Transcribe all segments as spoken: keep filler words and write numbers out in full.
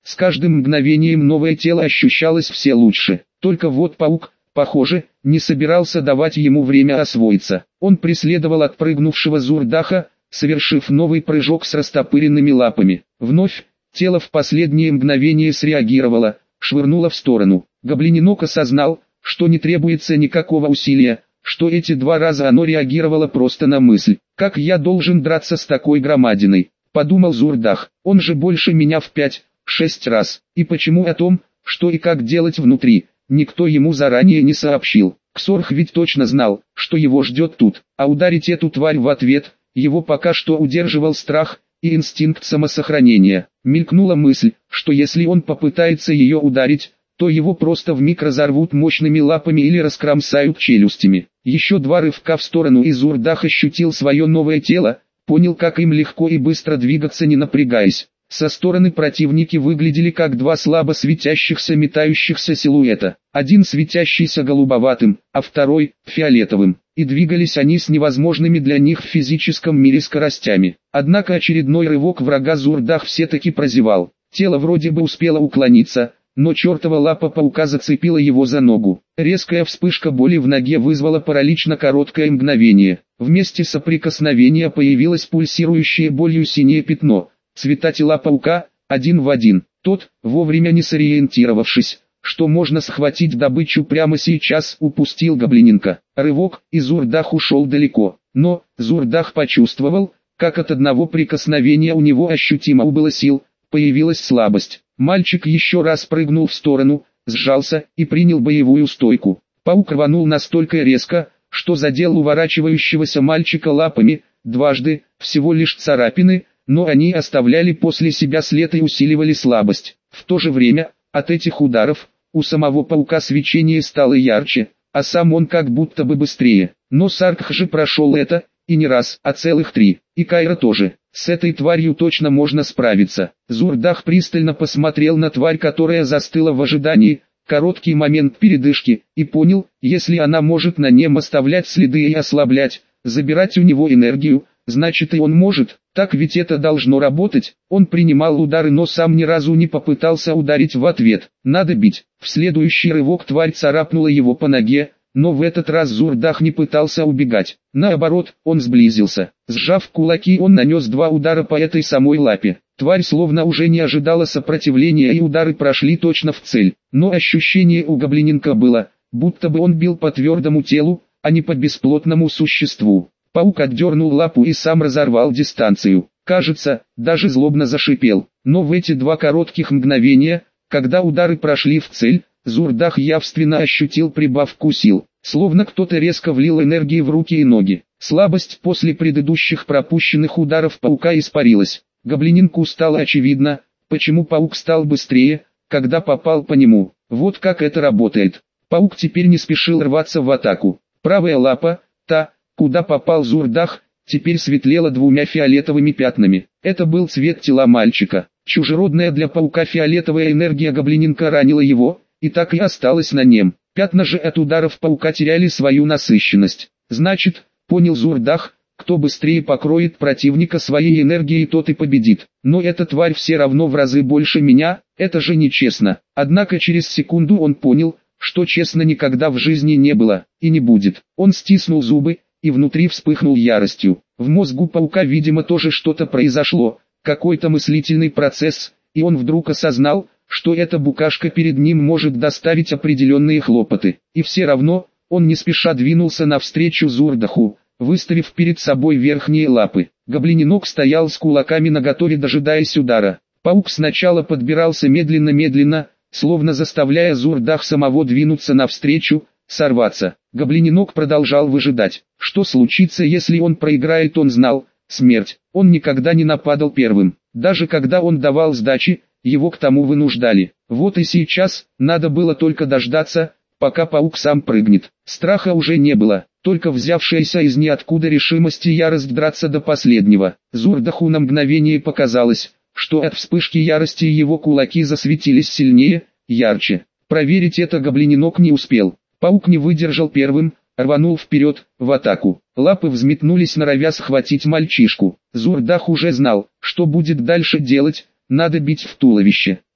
С каждым мгновением новое тело ощущалось все лучше. Только вот паук, похоже, не собирался давать ему время освоиться. Он преследовал отпрыгнувшего Зурдаха, совершив новый прыжок с растопыренными лапами. Вновь, тело в последнее мгновение среагировало, швырнуло в сторону. Гоблиненок осознал, что не требуется никакого усилия, что эти два раза оно реагировало просто на мысль. «Как я должен драться с такой громадиной?» – подумал Зурдах. «Он же больше меня в пять-шесть раз. И почему о том, что и как делать внутри, никто ему заранее не сообщил? Ксорх ведь точно знал, что его ждет тут, а ударить эту тварь в ответ, его пока что удерживал страх и инстинкт самосохранения. Мелькнула мысль, что если он попытается ее ударить, то его просто вмиг разорвут мощными лапами или раскромсают челюстями. Еще два рывка в сторону, и Зурдах ощутил свое новое тело, понял, как им легко и быстро двигаться, не напрягаясь. Со стороны противники выглядели как два слабо светящихся метающихся силуэта. Один светящийся голубоватым, а второй – фиолетовым. И двигались они с невозможными для них в физическом мире скоростями. Однако очередной рывок врага Зурдах все-таки прозевал. Тело вроде бы успело уклониться, но чертова лапа паука зацепила его за ногу. Резкая вспышка боли в ноге вызвала паралич на короткое мгновение. Вместе соприкосновения появилось пульсирующее болью синее пятно. Цвета тела паука, один в один. Тот, вовремя не сориентировавшись, что можно схватить добычу прямо сейчас, упустил гоблиненка. Рывок, и Зурдах ушел далеко. Но, Зурдах почувствовал, как от одного прикосновения у него ощутимо убыло сил, появилась слабость. Мальчик еще раз прыгнул в сторону, сжался и принял боевую стойку. Паук рванул настолько резко, что задел уворачивающегося мальчика лапами, дважды, всего лишь царапины, но они оставляли после себя след и усиливали слабость. В то же время, от этих ударов, у самого паука свечение стало ярче, а сам он как будто бы быстрее. Но Саркх же прошел это, и не раз, а целых три, и Кайра тоже. С этой тварью точно можно справиться. Зурдах пристально посмотрел на тварь, которая застыла в ожидании, короткий момент передышки, и понял, если она может на нем оставлять следы и ослаблять, забирать у него энергию, значит и он может, так ведь это должно работать. Он принимал удары, но сам ни разу не попытался ударить в ответ. Надо бить. В следующий рывок тварь царапнула его по ноге, но в этот раз Зурдах не пытался убегать. Наоборот, он сблизился. Сжав кулаки, он нанес два удара по этой самой лапе. Тварь словно уже не ожидала сопротивления, и удары прошли точно в цель. Но ощущение у гоблиненка было, будто бы он бил по твердому телу, а не по бесплотному существу. Паук отдернул лапу и сам разорвал дистанцию. Кажется, даже злобно зашипел. Но в эти два коротких мгновения, когда удары прошли в цель, Зурдах явственно ощутил прибавку сил. Словно кто-то резко влил энергии в руки и ноги. Слабость после предыдущих пропущенных ударов паука испарилась. Гоблиненку стало очевидно, почему паук стал быстрее, когда попал по нему. Вот как это работает. Паук теперь не спешил рваться в атаку. Правая лапа, та, куда попал Зурдах, теперь светлела двумя фиолетовыми пятнами. Это был цвет тела мальчика. Чужеродная для паука фиолетовая энергия гоблиненка ранила его, и так и осталась на нем. Пятна же от ударов паука теряли свою насыщенность. Значит, понял Зурдах, кто быстрее покроет противника своей энергией, тот и победит. Но эта тварь все равно в разы больше меня, это же нечестно. Однако через секунду он понял, что честно никогда в жизни не было, и не будет. Он стиснул зубы, и внутри вспыхнул яростью. В мозгу паука, видимо, тоже что-то произошло, какой-то мыслительный процесс, и он вдруг осознал, что эта букашка перед ним может доставить определенные хлопоты. И все равно, он не спеша двинулся навстречу Зурдаху, выставив перед собой верхние лапы. Гоблиненок стоял с кулаками наготове, дожидаясь удара. Паук сначала подбирался медленно-медленно, словно заставляя Зурдах самого двинуться навстречу, сорваться. Гоблиненок продолжал выжидать. Что случится, если он проиграет? Он знал, смерть. Он никогда не нападал первым. Даже когда он давал сдачи, его к тому вынуждали. Вот и сейчас, надо было только дождаться, пока паук сам прыгнет. Страха уже не было, только взявшаяся из ниоткуда решимость и ярость драться до последнего. Зурдаху на мгновение показалось, что от вспышки ярости его кулаки засветились сильнее, ярче. Проверить это гоблиненок не успел. Паук не выдержал первым, рванул вперед, в атаку. Лапы взметнулись, норовя схватить мальчишку. Зурдах уже знал, что будет дальше делать. Надо бить в туловище.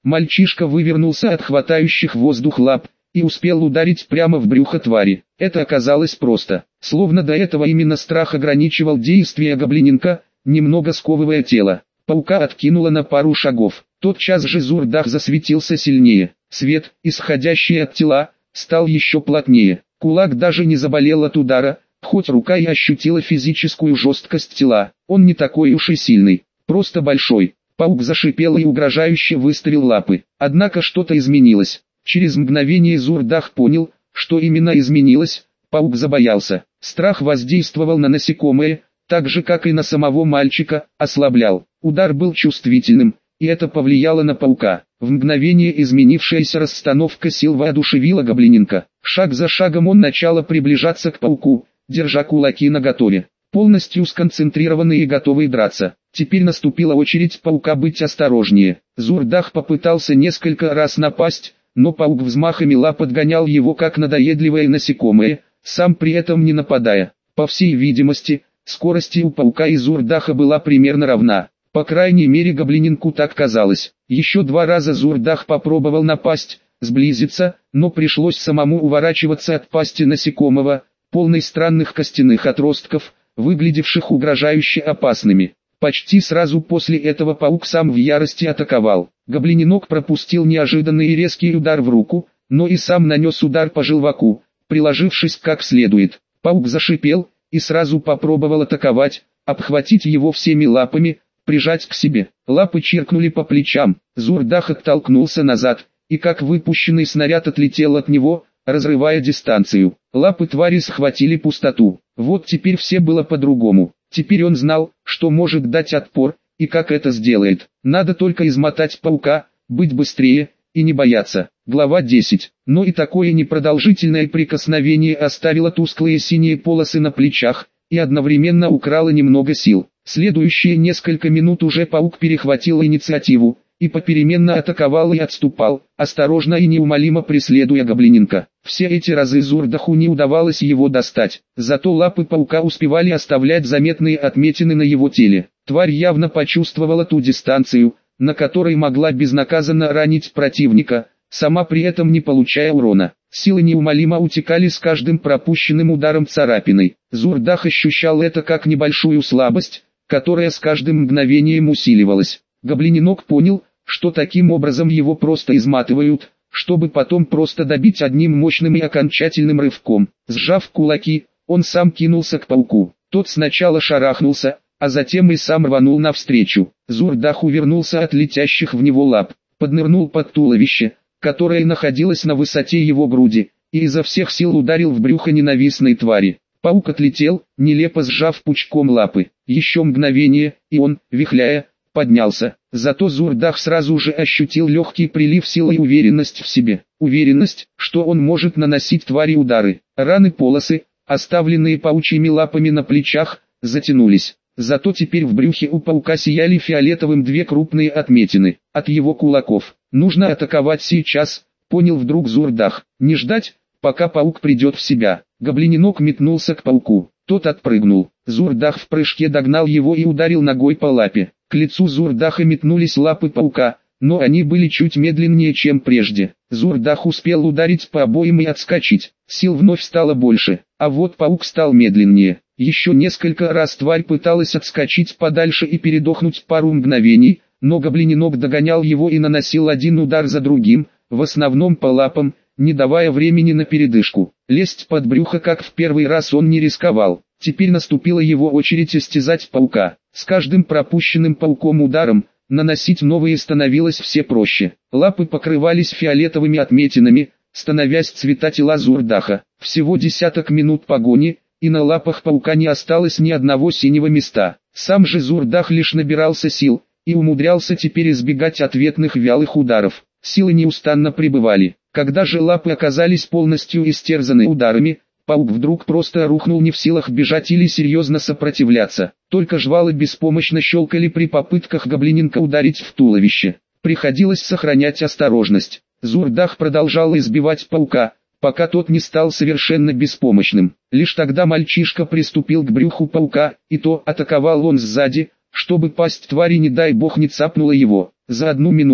Мальчишка вывернулся от хватающих воздух лап и успел ударить прямо в брюхо твари. Это оказалось просто. Словно до этого именно страх ограничивал действия гоблиненка, немного сковывая тело. Паука откинуло на пару шагов. Тотчас же Зурдах засветился сильнее. Свет, исходящий от тела, стал еще плотнее. Кулак даже не заболел от удара, хоть рука и ощутила физическую жесткость тела. Он не такой уж и сильный, просто большой. Паук зашипел и угрожающе выставил лапы. Однако что-то изменилось. Через мгновение Зурдах понял, что именно изменилось. Паук забоялся. Страх воздействовал на насекомое, так же как и на самого мальчика, ослаблял. Удар был чувствительным, и это повлияло на паука. В мгновение изменившаяся расстановка сил воодушевила гоблиненка. Шаг за шагом он начал приближаться к пауку, держа кулаки наготове, полностью сконцентрированный и готовый драться. Теперь наступила очередь паука быть осторожнее. Зурдах попытался несколько раз напасть, но паук взмахами лап отгонял его как надоедливое насекомое, сам при этом не нападая. По всей видимости, скорость у паука и Зурдаха была примерно равна. По крайней мере гоблиненку так казалось. Еще два раза Зурдах попробовал напасть, сблизиться, но пришлось самому уворачиваться от пасти насекомого, полной странных костяных отростков, выглядевших угрожающе опасными. Почти сразу после этого паук сам в ярости атаковал. Гоблиненок пропустил неожиданный и резкий удар в руку, но и сам нанес удар по желваку, приложившись как следует. Паук зашипел и сразу попробовал атаковать, обхватить его всеми лапами, прижать к себе. Лапы чиркнули по плечам. Зурдах оттолкнулся назад, и как выпущенный снаряд отлетел от него, разрывая дистанцию. Лапы твари схватили пустоту. Вот теперь все было по-другому. Теперь он знал, что может дать отпор, и как это сделает. Надо только измотать паука, быть быстрее, и не бояться. Глава десять. Но и такое непродолжительное прикосновение оставило тусклые синие полосы на плечах, и одновременно украло немного сил. Следующие несколько минут уже паук перехватил инициативу, и попеременно атаковал и отступал, осторожно и неумолимо преследуя гоблиненка. Все эти разы Зурдаху не удавалось его достать, зато лапы паука успевали оставлять заметные отметины на его теле. Тварь явно почувствовала ту дистанцию, на которой могла безнаказанно ранить противника, сама при этом не получая урона. Силы неумолимо утекали с каждым пропущенным ударом царапиной. Зурдах ощущал это как небольшую слабость, которая с каждым мгновением усиливалась. Гоблиненок понял, что таким образом его просто изматывают, чтобы потом просто добить одним мощным и окончательным рывком. Сжав кулаки, он сам кинулся к пауку. Тот сначала шарахнулся, а затем и сам рванул навстречу. Зурдах увернулся от летящих в него лап, поднырнул под туловище, которое находилось на высоте его груди, и изо всех сил ударил в брюхо ненавистной твари. Паук отлетел, нелепо сжав пучком лапы. Еще мгновение, и он, вихляя, поднялся. Зато Зурдах сразу же ощутил легкий прилив силы и уверенность в себе. Уверенность, что он может наносить твари удары. Раны-полосы, оставленные паучьими лапами на плечах, затянулись. Зато теперь в брюхе у паука сияли фиолетовым две крупные отметины от его кулаков. Нужно атаковать сейчас, понял вдруг Зурдах. Не ждать, пока паук придет в себя. Гоблиненок метнулся к пауку. Тот отпрыгнул. Зурдах в прыжке догнал его и ударил ногой по лапе. К лицу Зурдаха метнулись лапы паука, но они были чуть медленнее, чем прежде. Зурдах успел ударить по обоим и отскочить. Сил вновь стало больше, а вот паук стал медленнее. Еще несколько раз тварь пыталась отскочить подальше и передохнуть пару мгновений, но гоблиненок догонял его и наносил один удар за другим, в основном по лапам, не давая времени на передышку. Лезть под брюхо, как в первый раз, он не рисковал. Теперь наступила его очередь истязать паука. С каждым пропущенным пауком ударом, наносить новые становилось все проще. Лапы покрывались фиолетовыми отметинами, становясь цвета тела Зурдаха. Всего десяток минут погони, и на лапах паука не осталось ни одного синего места. Сам же Зурдах лишь набирался сил, и умудрялся теперь избегать ответных вялых ударов. Силы неустанно прибывали. Когда же лапы оказались полностью истерзаны ударами, паук вдруг просто рухнул, не в силах бежать или серьезно сопротивляться. Только жвалы беспомощно щелкали при попытках гоблиненка ударить в туловище. Приходилось сохранять осторожность. Зурдах продолжал избивать паука, пока тот не стал совершенно беспомощным. Лишь тогда мальчишка приступил к брюху паука, и то атаковал он сзади, чтобы пасть твари, не дай бог, не цапнула его. За одну минуту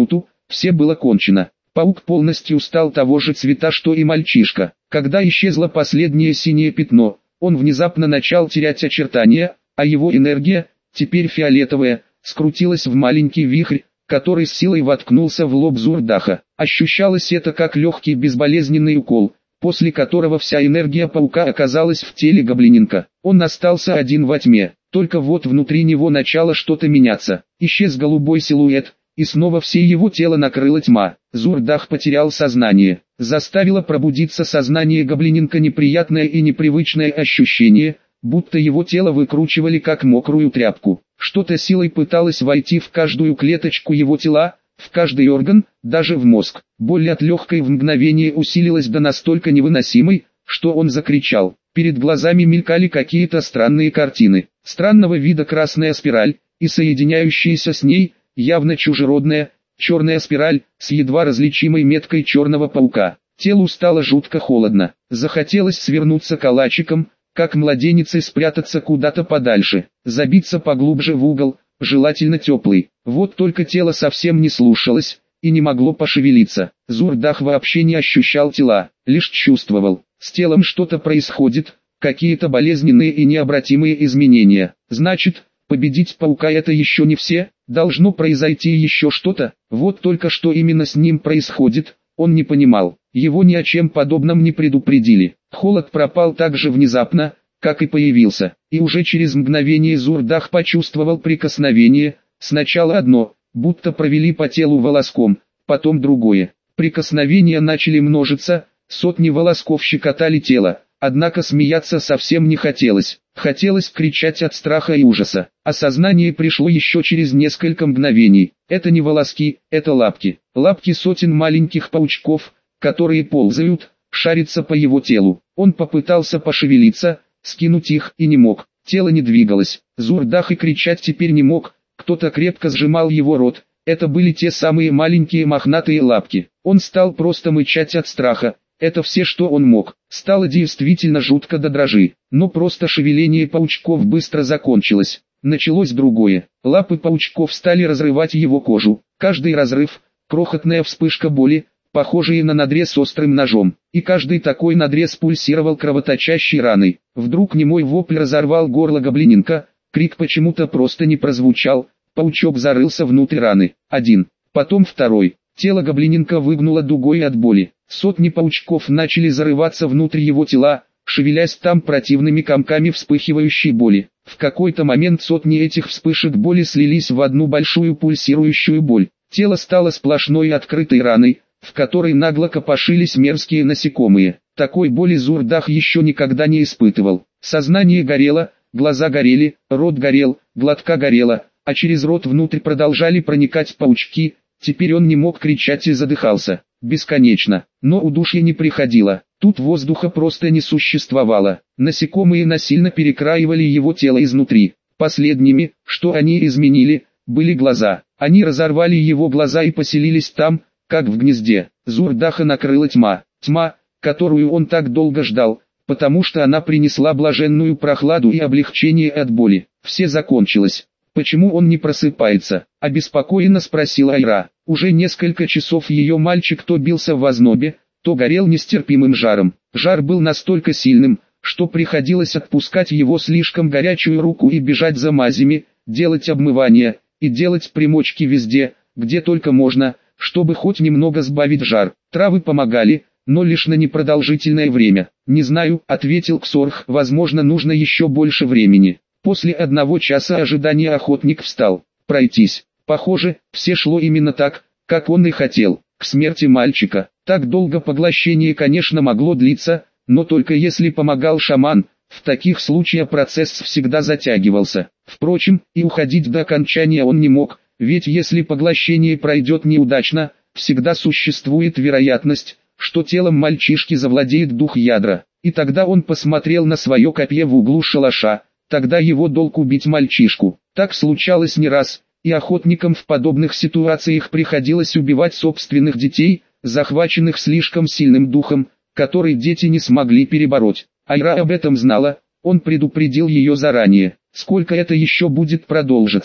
все было кончено. Паук полностью стал того же цвета, что и мальчишка. Когда исчезло последнее синее пятно, он внезапно начал терять очертания, а его энергия, теперь фиолетовая, скрутилась в маленький вихрь, который с силой воткнулся в лоб Зурдаха. Ощущалось это как легкий безболезненный укол, после которого вся энергия паука оказалась в теле гоблиненка. Он остался один во тьме, только вот внутри него начало что-то меняться. Исчез голубой силуэт, и снова все его тело накрыла тьма. Зурдах потерял сознание. Заставило пробудиться сознание гоблиненка неприятное и непривычное ощущение, будто его тело выкручивали как мокрую тряпку. Что-то силой пыталось войти в каждую клеточку его тела, в каждый орган, даже в мозг. Боль от легкой в мгновение усилилась до настолько невыносимой, что он закричал. Перед глазами мелькали какие-то странные картины. Странного вида красная спираль, и соединяющаяся с ней, явно чужеродная, черная спираль, с едва различимой меткой черного паука. Телу стало жутко холодно. Захотелось свернуться калачиком, как младенец, и спрятаться куда-то подальше, забиться поглубже в угол, желательно теплый. Вот только тело совсем не слушалось, и не могло пошевелиться. Зурдах вообще не ощущал тела, лишь чувствовал, с телом что-то происходит, какие-то болезненные и необратимые изменения. Значит, победить паука это еще не все, должно произойти еще что-то, вот только что именно с ним происходит, он не понимал. Его ни о чем подобном не предупредили. Холод пропал так же внезапно, как и появился, и уже через мгновение Зурдах почувствовал прикосновение, сначала одно, будто провели по телу волоском, потом другое. Прикосновения начали множиться, сотни волосков щекотали тело, однако смеяться совсем не хотелось, хотелось кричать от страха и ужаса. Осознание пришло еще через несколько мгновений. Это не волоски, это лапки. Лапки сотен маленьких паучков, которые ползают, шарятся по его телу. Он попытался пошевелиться, скинуть их, и не мог. Тело не двигалось. Зурдах и кричать теперь не мог, кто-то крепко сжимал его рот. Это были те самые маленькие мохнатые лапки. Он стал просто мычать от страха. Это все, что он мог. Стало действительно жутко до дрожи. Но просто шевеление паучков быстро закончилось. Началось другое. Лапы паучков стали разрывать его кожу. Каждый разрыв – крохотная вспышка боли, похожие на надрез острым ножом, и каждый такой надрез пульсировал кровоточащей раной. Вдруг немой вопль разорвал горло гоблиненка, крик почему-то просто не прозвучал, паучок зарылся внутрь раны. Один, потом второй. Тело гоблиненка выгнуло дугой от боли. Сотни паучков начали зарываться внутрь его тела, шевелясь там противными комками вспыхивающей боли. В какой-то момент сотни этих вспышек боли слились в одну большую пульсирующую боль. Тело стало сплошной открытой раной, в которой нагло копошились мерзкие насекомые. Такой боли Зурдах еще никогда не испытывал. Сознание горело, глаза горели, рот горел, глотка горела, а через рот внутрь продолжали проникать паучки. Теперь он не мог кричать и задыхался. Бесконечно. Но удушье не приходило. Тут воздуха просто не существовало. Насекомые насильно перекраивали его тело изнутри. Последними, что они изменили, были глаза. Они разорвали его глаза и поселились там, как в гнезде. Зурдаха накрыла тьма. Тьма, которую он так долго ждал, потому что она принесла блаженную прохладу и облегчение от боли. Все закончилось. Почему он не просыпается? Обеспокоенно спросила Айра. Уже несколько часов ее мальчик то бился в ознобе, то горел нестерпимым жаром. Жар был настолько сильным, что приходилось отпускать его слишком горячую руку и бежать за мазями, делать обмывания, и делать примочки везде, где только можно, чтобы хоть немного сбавить жар. Травы помогали, но лишь на непродолжительное время. «Не знаю», — ответил Ксорх, — «возможно, нужно еще больше времени». После одного часа ожидания охотник встал. Пройтись. Похоже, все шло именно так, как он и хотел. К смерти мальчика. Так долго поглощение, конечно, могло длиться, но только если помогал шаман. В таких случаях процесс всегда затягивался. Впрочем, и уходить до окончания он не мог, ведь если поглощение пройдет неудачно, всегда существует вероятность, что телом мальчишки завладеет дух ядра. И тогда он посмотрел на свое копье в углу шалаша. Тогда его долг убить мальчишку. Так случалось не раз, и охотникам в подобных ситуациях приходилось убивать собственных детей, захваченных слишком сильным духом, который дети не смогли перебороть. Айра об этом знала, он предупредил ее заранее. Сколько это еще будет продолжиться?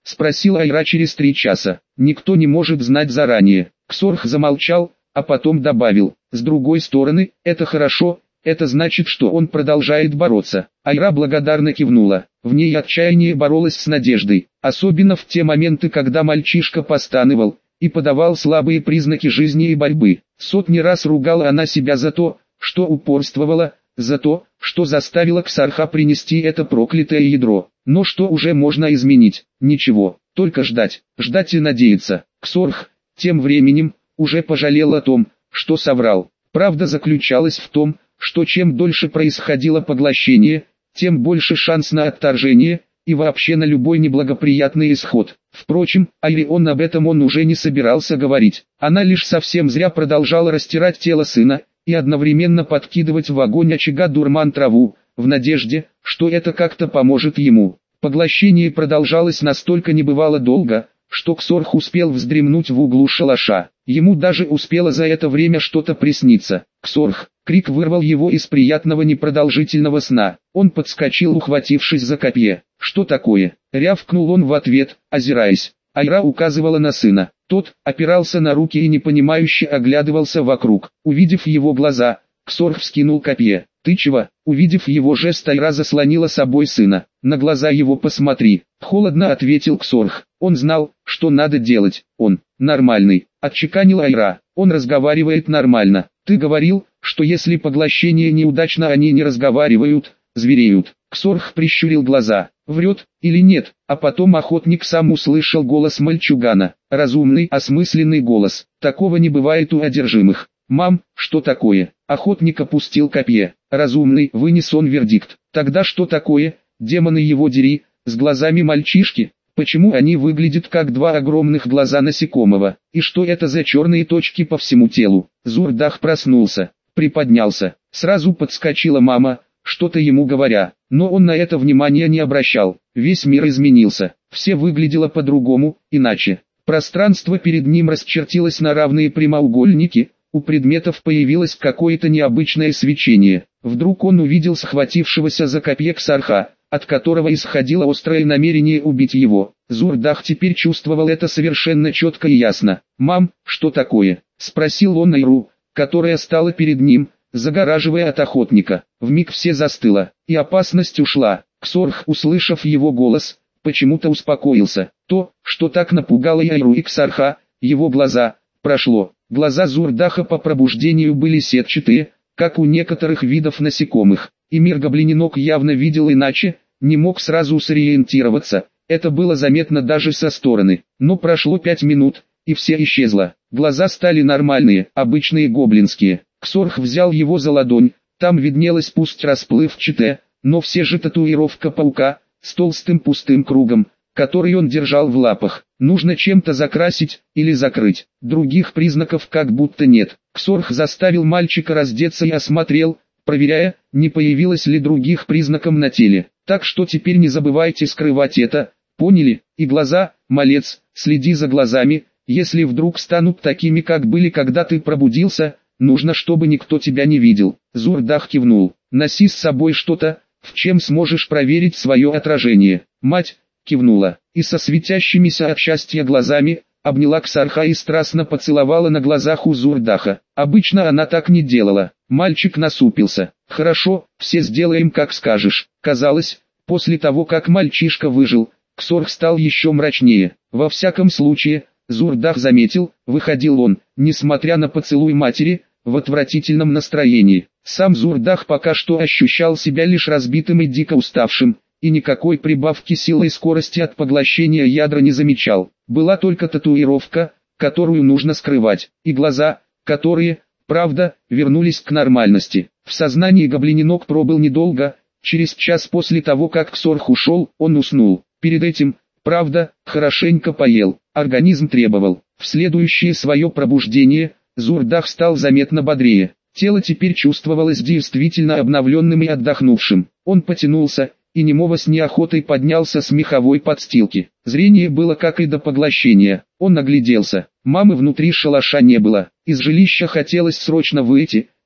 спросила Айра через три часа. Никто не может знать заранее. Ксорх замолчал, а потом добавил: с другой стороны, это хорошо, это значит, что он продолжает бороться. Айра благодарно кивнула. В ней отчаяние боролось с надеждой, особенно в те моменты, когда мальчишка постанывал и подавал слабые признаки жизни и борьбы. Сотни раз ругала она себя за то, что упорствовала, за то, что заставила Ксарха принести это проклятое ядро. Но что уже можно изменить? Ничего, только ждать, ждать и надеяться. Ксорх, тем временем, уже пожалел о том, что соврал. Правда заключалась в том, что чем дольше происходило поглощение, тем больше шанс на отторжение, и вообще на любой неблагоприятный исход. Впрочем, Айре он об этом он уже не собирался говорить. Она лишь совсем зря продолжала растирать тело сына, и одновременно подкидывать в огонь очага дурман траву, в надежде, что это как-то поможет ему. Поглощение продолжалось настолько небывало долго, что Ксорх успел вздремнуть в углу шалаша. Ему даже успело за это время что-то присниться. «Ксорх!» — крик вырвал его из приятного непродолжительного сна. Он подскочил, ухватившись за копье. «Что такое?» — рявкнул он в ответ, озираясь. Айра указывала на сына. Тот опирался на руки и непонимающе оглядывался вокруг. Увидев его глаза, Ксорх вскинул копье. «Ты чего?» Увидев его жест, Айра заслонила собой сына. «На глаза его посмотри», — холодно ответил Ксорх. Он знал, что надо делать. «Он нормальный», — отчеканила Айра. «Он разговаривает нормально. Ты говорил, что если поглощение неудачно, они не разговаривают, звереют». Ксорх прищурил глаза. Врет или нет? А потом охотник сам услышал голос мальчугана. Разумный, осмысленный голос. Такого не бывает у одержимых. «Мам, что такое?» Охотник опустил копье. Разумный, вынес он вердикт. Тогда что такое? Демоны его дери, с глазами мальчишки? Почему они выглядят как два огромных глаза насекомого? И что это за черные точки по всему телу? Зурдах проснулся, приподнялся. Сразу подскочила мама, что-то ему говоря. Но он на это внимания не обращал. Весь мир изменился. Все выглядело по-другому, иначе. Пространство перед ним расчертилось на равные прямоугольники. У предметов появилось какое-то необычное свечение. Вдруг он увидел схватившегося за копье Ксарха, от которого исходило острое намерение убить его. Зурдах теперь чувствовал это совершенно четко и ясно. «Мам, что такое?» — спросил он Айру, которая стала перед ним, загораживая от охотника. Вмиг все застыло, и опасность ушла. Ксорх, услышав его голос, почему-то успокоился. То, что так напугало и Айру и Ксарха, его глаза, прошло. Глаза Зурдаха по пробуждению были сетчатые, как у некоторых видов насекомых, и мир гоблининок явно видел иначе, не мог сразу сориентироваться, это было заметно даже со стороны. Но прошло пять минут, и все исчезло. Глаза стали нормальные, обычные гоблинские. Ксорх взял его за ладонь, там виднелась пусть расплывчатая, но все же татуировка паука, с толстым пустым кругом, который он держал в лапах. Нужно чем-то закрасить или закрыть. Других признаков как будто нет. Ксорх заставил мальчика раздеться и осмотрел, проверяя, не появилось ли других признаков на теле. Так что теперь не забывайте скрывать это, поняли? И глаза, малец, следи за глазами, если вдруг станут такими, как были, когда ты пробудился, нужно, чтобы никто тебя не видел. Зурдах кивнул. Носи с собой что-то, в чем сможешь проверить свое отражение. Мать кивнула, и со светящимися от счастья глазами, обняла Ксарха и страстно поцеловала на глазах у Зурдаха. Обычно она так не делала. Мальчик насупился. «Хорошо, все сделаем как скажешь». Казалось, после того как мальчишка выжил, Ксорх стал еще мрачнее. Во всяком случае, Зурдах заметил, выходил он, несмотря на поцелуй матери, в отвратительном настроении. Сам Зурдах пока что ощущал себя лишь разбитым и дико уставшим, и никакой прибавки силы и скорости от поглощения ядра не замечал. Была только татуировка, которую нужно скрывать, и глаза, которые, правда, вернулись к нормальности. В сознании гоблининок пробыл недолго, через час после того как Ксорх ушел, он уснул. Перед этим, правда, хорошенько поел, организм требовал. В следующее свое пробуждение, Зурдах стал заметно бодрее. Тело теперь чувствовалось действительно обновленным и отдохнувшим. Он потянулся, и немого с неохотой поднялся с меховой подстилки. Зрение было как и до поглощения. Он огляделся. Мамы внутри шалаша не было. Из жилища хотелось срочно выйти,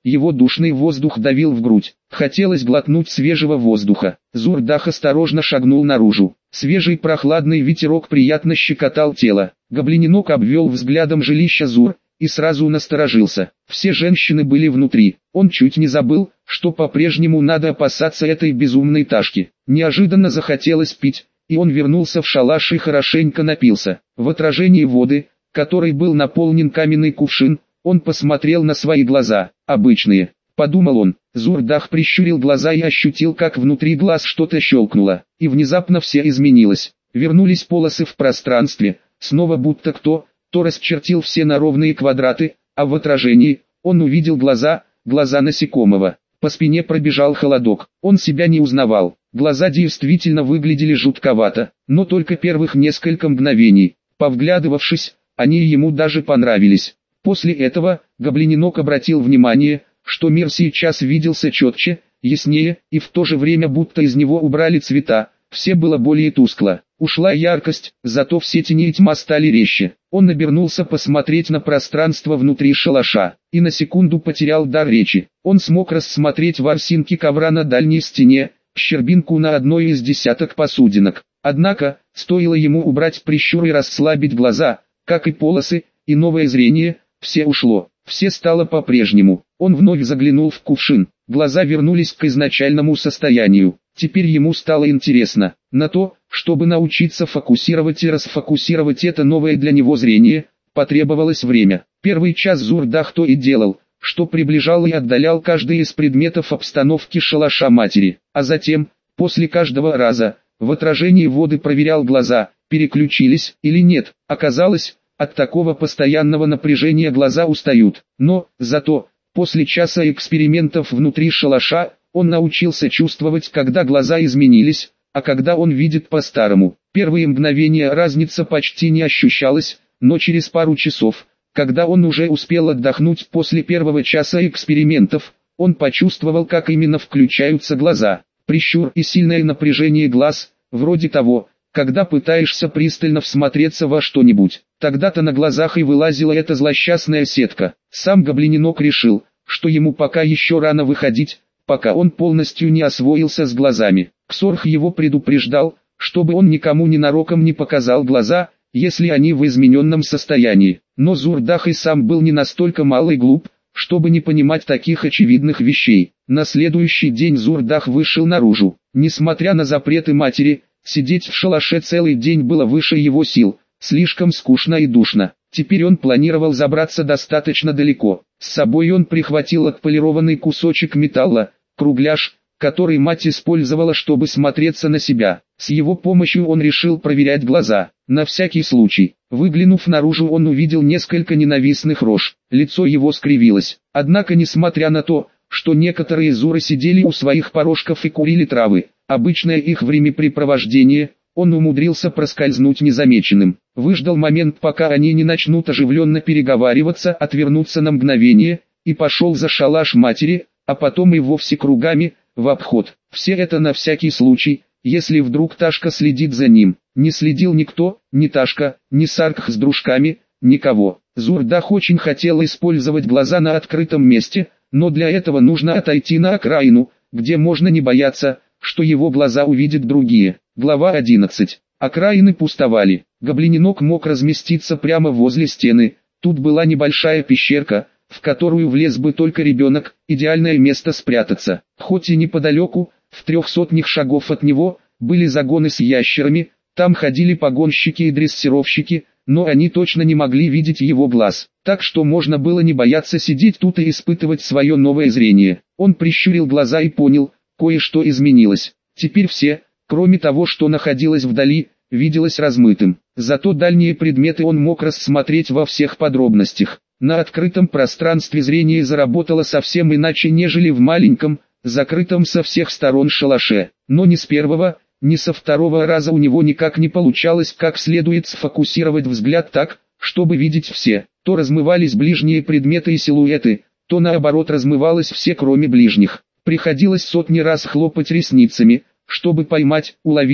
его душный воздух давил в грудь. Хотелось глотнуть свежего воздуха. Зурдах осторожно шагнул наружу. Свежий прохладный ветерок приятно щекотал тело. Гоблиненок обвел взглядом жилище Зур и сразу насторожился. Все женщины были внутри. Он чуть не забыл, что по-прежнему надо опасаться этой безумной Ташки. Неожиданно захотелось пить, и он вернулся в шалаш и хорошенько напился. В отражении воды, которой был наполнен каменный кувшин, он посмотрел на свои глаза. Обычные, подумал он. Зурдах прищурил глаза и ощутил, как внутри глаз что-то щелкнуло, и внезапно все изменилось. Вернулись полосы в пространстве, снова будто кто, то расчертил все на ровные квадраты, а в отражении он увидел глаза, глаза насекомого. По спине пробежал холодок, он себя не узнавал. Глаза действительно выглядели жутковато, но только первых несколько мгновений. Повглядывавшись, они ему даже понравились. После этого, гоблиненок обратил внимание, что мир сейчас виделся четче, яснее, и в то же время будто из него убрали цвета, все было более тускло. Ушла яркость, зато все тени и тьма стали резче. Он обернулся посмотреть на пространство внутри шалаша, и на секунду потерял дар речи. Он смог рассмотреть ворсинки ковра на дальней стене, щербинку на одной из десяток посудинок. Однако, стоило ему убрать прищур и расслабить глаза, как и полосы, и новое зрение, все ушло, все стало по-прежнему. Он вновь заглянул в кувшин, глаза вернулись к изначальному состоянию. Теперь ему стало интересно. На то, чтобы научиться фокусировать и расфокусировать это новое для него зрение, потребовалось время. Первый час Зурдах то и делал, что приближал и отдалял каждый из предметов обстановки шалаша матери, а затем, после каждого раза, в отражении воды проверял глаза, переключились или нет. Оказалось, от такого постоянного напряжения глаза устают, но, зато, после часа экспериментов внутри шалаша, он научился чувствовать, когда глаза изменились, а когда он видит по-старому. Первые мгновения разница почти не ощущалась, но через пару часов, когда он уже успел отдохнуть после первого часа экспериментов, он почувствовал, как именно включаются глаза. Прищур и сильное напряжение глаз, вроде того, когда пытаешься пристально всмотреться во что-нибудь. Тогда-то на глазах и вылазила эта злосчастная сетка. Сам гоблиненок решил, что ему пока еще рано выходить, пока он полностью не освоился с глазами. Ксорх его предупреждал, чтобы он никому ненароком не показал глаза, если они в измененном состоянии. Но Зурдах и сам был не настолько мал и глуп, чтобы не понимать таких очевидных вещей. На следующий день Зурдах вышел наружу. Несмотря на запреты матери, сидеть в шалаше целый день было выше его сил, слишком скучно и душно. Теперь он планировал забраться достаточно далеко. С собой он прихватил отполированный кусочек металла, кругляш, который мать использовала, чтобы смотреться на себя. С его помощью он решил проверять глаза. На всякий случай, выглянув наружу, он увидел несколько ненавистных рож. Лицо его скривилось. Однако, несмотря на то, что некоторые зуры сидели у своих порожков и курили травы, обычное их времяпрепровождение, он умудрился проскользнуть незамеченным. Выждал момент, пока они не начнут оживленно переговариваться, отвернуться на мгновение, и пошел за шалаш матери, а потом и вовсе кругами, в обход. Все это на всякий случай, если вдруг Ташка следит за ним. Не следил никто, ни Ташка, ни Саркх с дружками, никого. Зурдах очень хотел использовать глаза на открытом месте, но для этого нужно отойти на окраину, где можно не бояться, что его глаза увидят другие. Глава одиннадцать. Окраины пустовали. Гоблиненок мог разместиться прямо возле стены. Тут была небольшая пещерка, в которую влез бы только ребенок, идеальное место спрятаться. Хоть и неподалеку, в трех сотнях шагов от него, были загоны с ящерами, там ходили погонщики и дрессировщики, но они точно не могли видеть его глаз. Так что можно было не бояться сидеть тут и испытывать свое новое зрение. Он прищурил глаза и понял, кое-что изменилось. Теперь все, кроме того, что находилось вдали, виделось размытым. Зато дальние предметы он мог рассмотреть во всех подробностях. На открытом пространстве зрение заработало совсем иначе, нежели в маленьком, закрытом со всех сторон шалаше. Но ни с первого, ни со второго раза у него никак не получалось как следует сфокусировать взгляд так, чтобы видеть все. То размывались ближние предметы и силуэты, то наоборот размывалось все, кроме ближних. Приходилось сотни раз хлопать ресницами, чтобы поймать, уловить,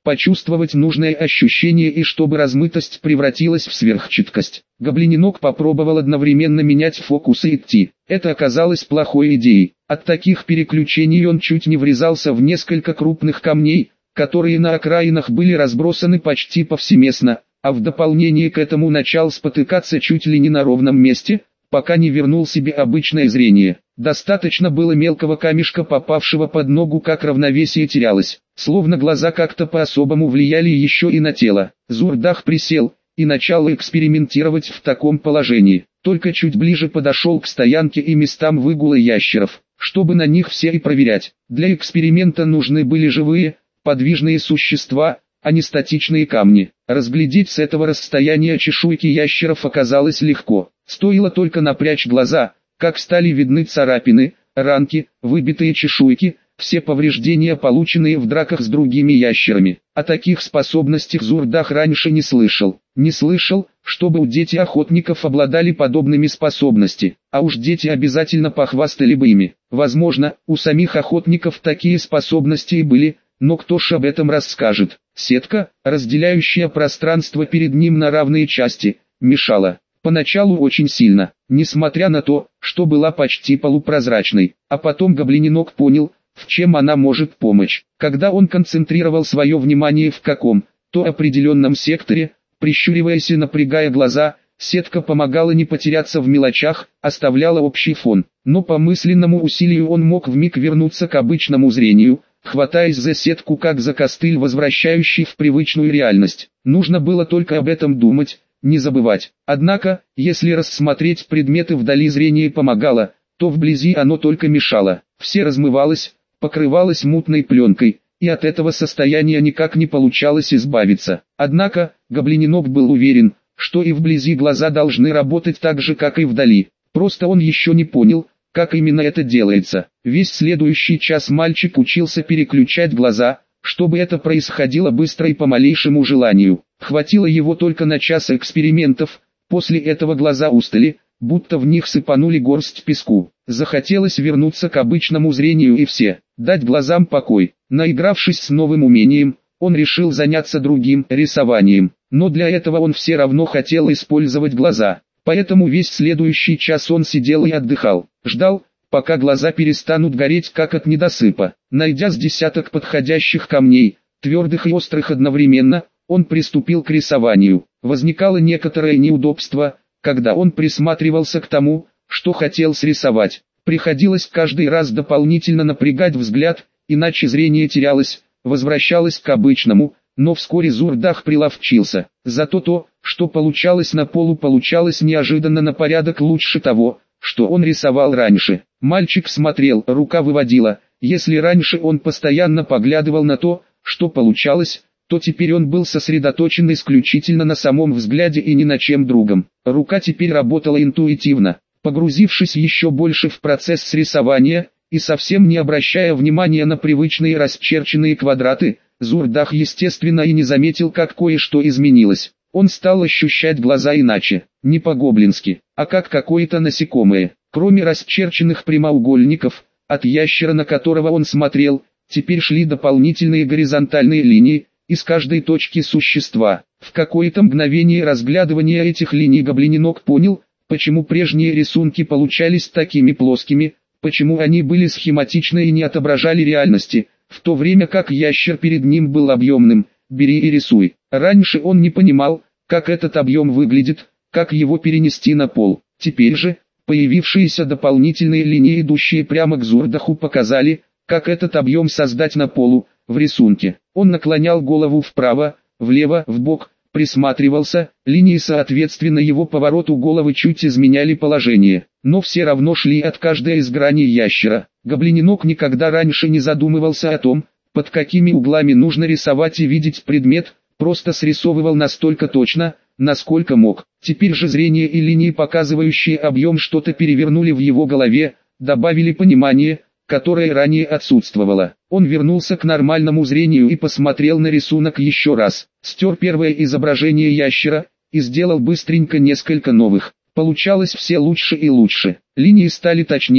почувствовать нужное ощущение и чтобы размытость превратилась в сверхчеткость. Гоблиненок попробовал одновременно менять фокус и идти. Это оказалось плохой идеей. От таких переключений он чуть не врезался в несколько крупных камней, которые на окраинах были разбросаны почти повсеместно, а в дополнение к этому начал спотыкаться чуть ли не на ровном месте, пока не вернул себе обычное зрение. Достаточно было мелкого камешка, попавшего под ногу, как равновесие терялось, словно глаза как-то по-особому влияли еще и на тело. Зурдах присел и начал экспериментировать в таком положении. Только чуть ближе подошел к стоянке и местам выгула ящеров, чтобы на них все и проверять. Для эксперимента нужны были живые, подвижные существа, а не статичные камни. Разглядеть с этого расстояния чешуйки ящеров оказалось легко. Стоило только напрячь глаза, как стали видны царапины, ранки, выбитые чешуйки, все повреждения, полученные в драках с другими ящерами. О таких способностях Зурдах раньше не слышал. Не слышал, чтобы у дети охотников обладали подобными способностями, а уж дети обязательно похвастали бы ими. Возможно, у самих охотников такие способности и были, но кто ж об этом расскажет? Сетка, разделяющая пространство перед ним на равные части, мешала. Поначалу очень сильно, несмотря на то, что была почти полупрозрачной, а потом гоблиненок понял, в чем она может помочь. Когда он концентрировал свое внимание в каком-то определенном секторе, прищуриваясь и напрягая глаза, сетка помогала не потеряться в мелочах, оставляла общий фон. Но по мысленному усилию он мог вмиг вернуться к обычному зрению, хватаясь за сетку как за костыль, возвращающий в привычную реальность. Нужно было только об этом думать, не забывать. Однако, если рассмотреть предметы вдали зрение помогало, то вблизи оно только мешало. Все размывалось, покрывалось мутной пленкой, и от этого состояния никак не получалось избавиться. Однако, гоблиненок был уверен, что и вблизи глаза должны работать так же, как и вдали. Просто он еще не понял, как именно это делается. Весь следующий час мальчик учился переключать глаза, чтобы это происходило быстро и по малейшему желанию. Хватило его только на час экспериментов, после этого глаза устали, будто в них сыпанули горсть песку. Захотелось вернуться к обычному зрению и все, дать глазам покой. Наигравшись с новым умением, он решил заняться другим, рисованием. Но для этого он все равно хотел использовать глаза. Поэтому весь следующий час он сидел и отдыхал, ждал, пока глаза перестанут гореть как от недосыпа. Найдя с десяток подходящих камней, твердых и острых одновременно, он приступил к рисованию. Возникало некоторое неудобство, когда он присматривался к тому, что хотел срисовать. Приходилось каждый раз дополнительно напрягать взгляд, иначе зрение терялось, возвращалось к обычному, но вскоре Зурдах приловчился. Зато то, что получалось на полу, получалось неожиданно на порядок лучше того, что он рисовал раньше. Мальчик смотрел, рука выводила. Если раньше он постоянно поглядывал на то, что получалось, то теперь он был сосредоточен исключительно на самом взгляде и ни на чем другом. Рука теперь работала интуитивно. Погрузившись еще больше в процесс срисования, и совсем не обращая внимания на привычные расчерченные квадраты, Зурдах естественно и не заметил, как кое-что изменилось. Он стал ощущать глаза иначе, не по-гоблински, а как какое-то насекомое. Кроме расчерченных прямоугольников, от ящера, на которого он смотрел, теперь шли дополнительные горизонтальные линии, из каждой точки существа. В какое-то мгновение разглядывания этих линий гоблиненок понял, почему прежние рисунки получались такими плоскими, почему они были схематичны и не отображали реальности, в то время как ящер перед ним был объемным. Бери и рисуй. Раньше он не понимал, как этот объем выглядит, как его перенести на пол. Теперь же, появившиеся дополнительные линии, идущие прямо к Зурдаху, показали, как этот объем создать на полу, в рисунке. Он наклонял голову вправо, влево, вбок, присматривался, линии соответственно его повороту головы чуть изменяли положение, но все равно шли от каждой из граней ящера. Гоблиненок никогда раньше не задумывался о том, под какими углами нужно рисовать и видеть предмет, просто срисовывал настолько точно, насколько мог. Теперь же зрение и линии, показывающие объем, что-то перевернули в его голове, добавили понимание, которое ранее отсутствовало. Он вернулся к нормальному зрению и посмотрел на рисунок еще раз, стер первое изображение ящера, и сделал быстренько несколько новых. Получалось все лучше и лучше. Линии стали точнее,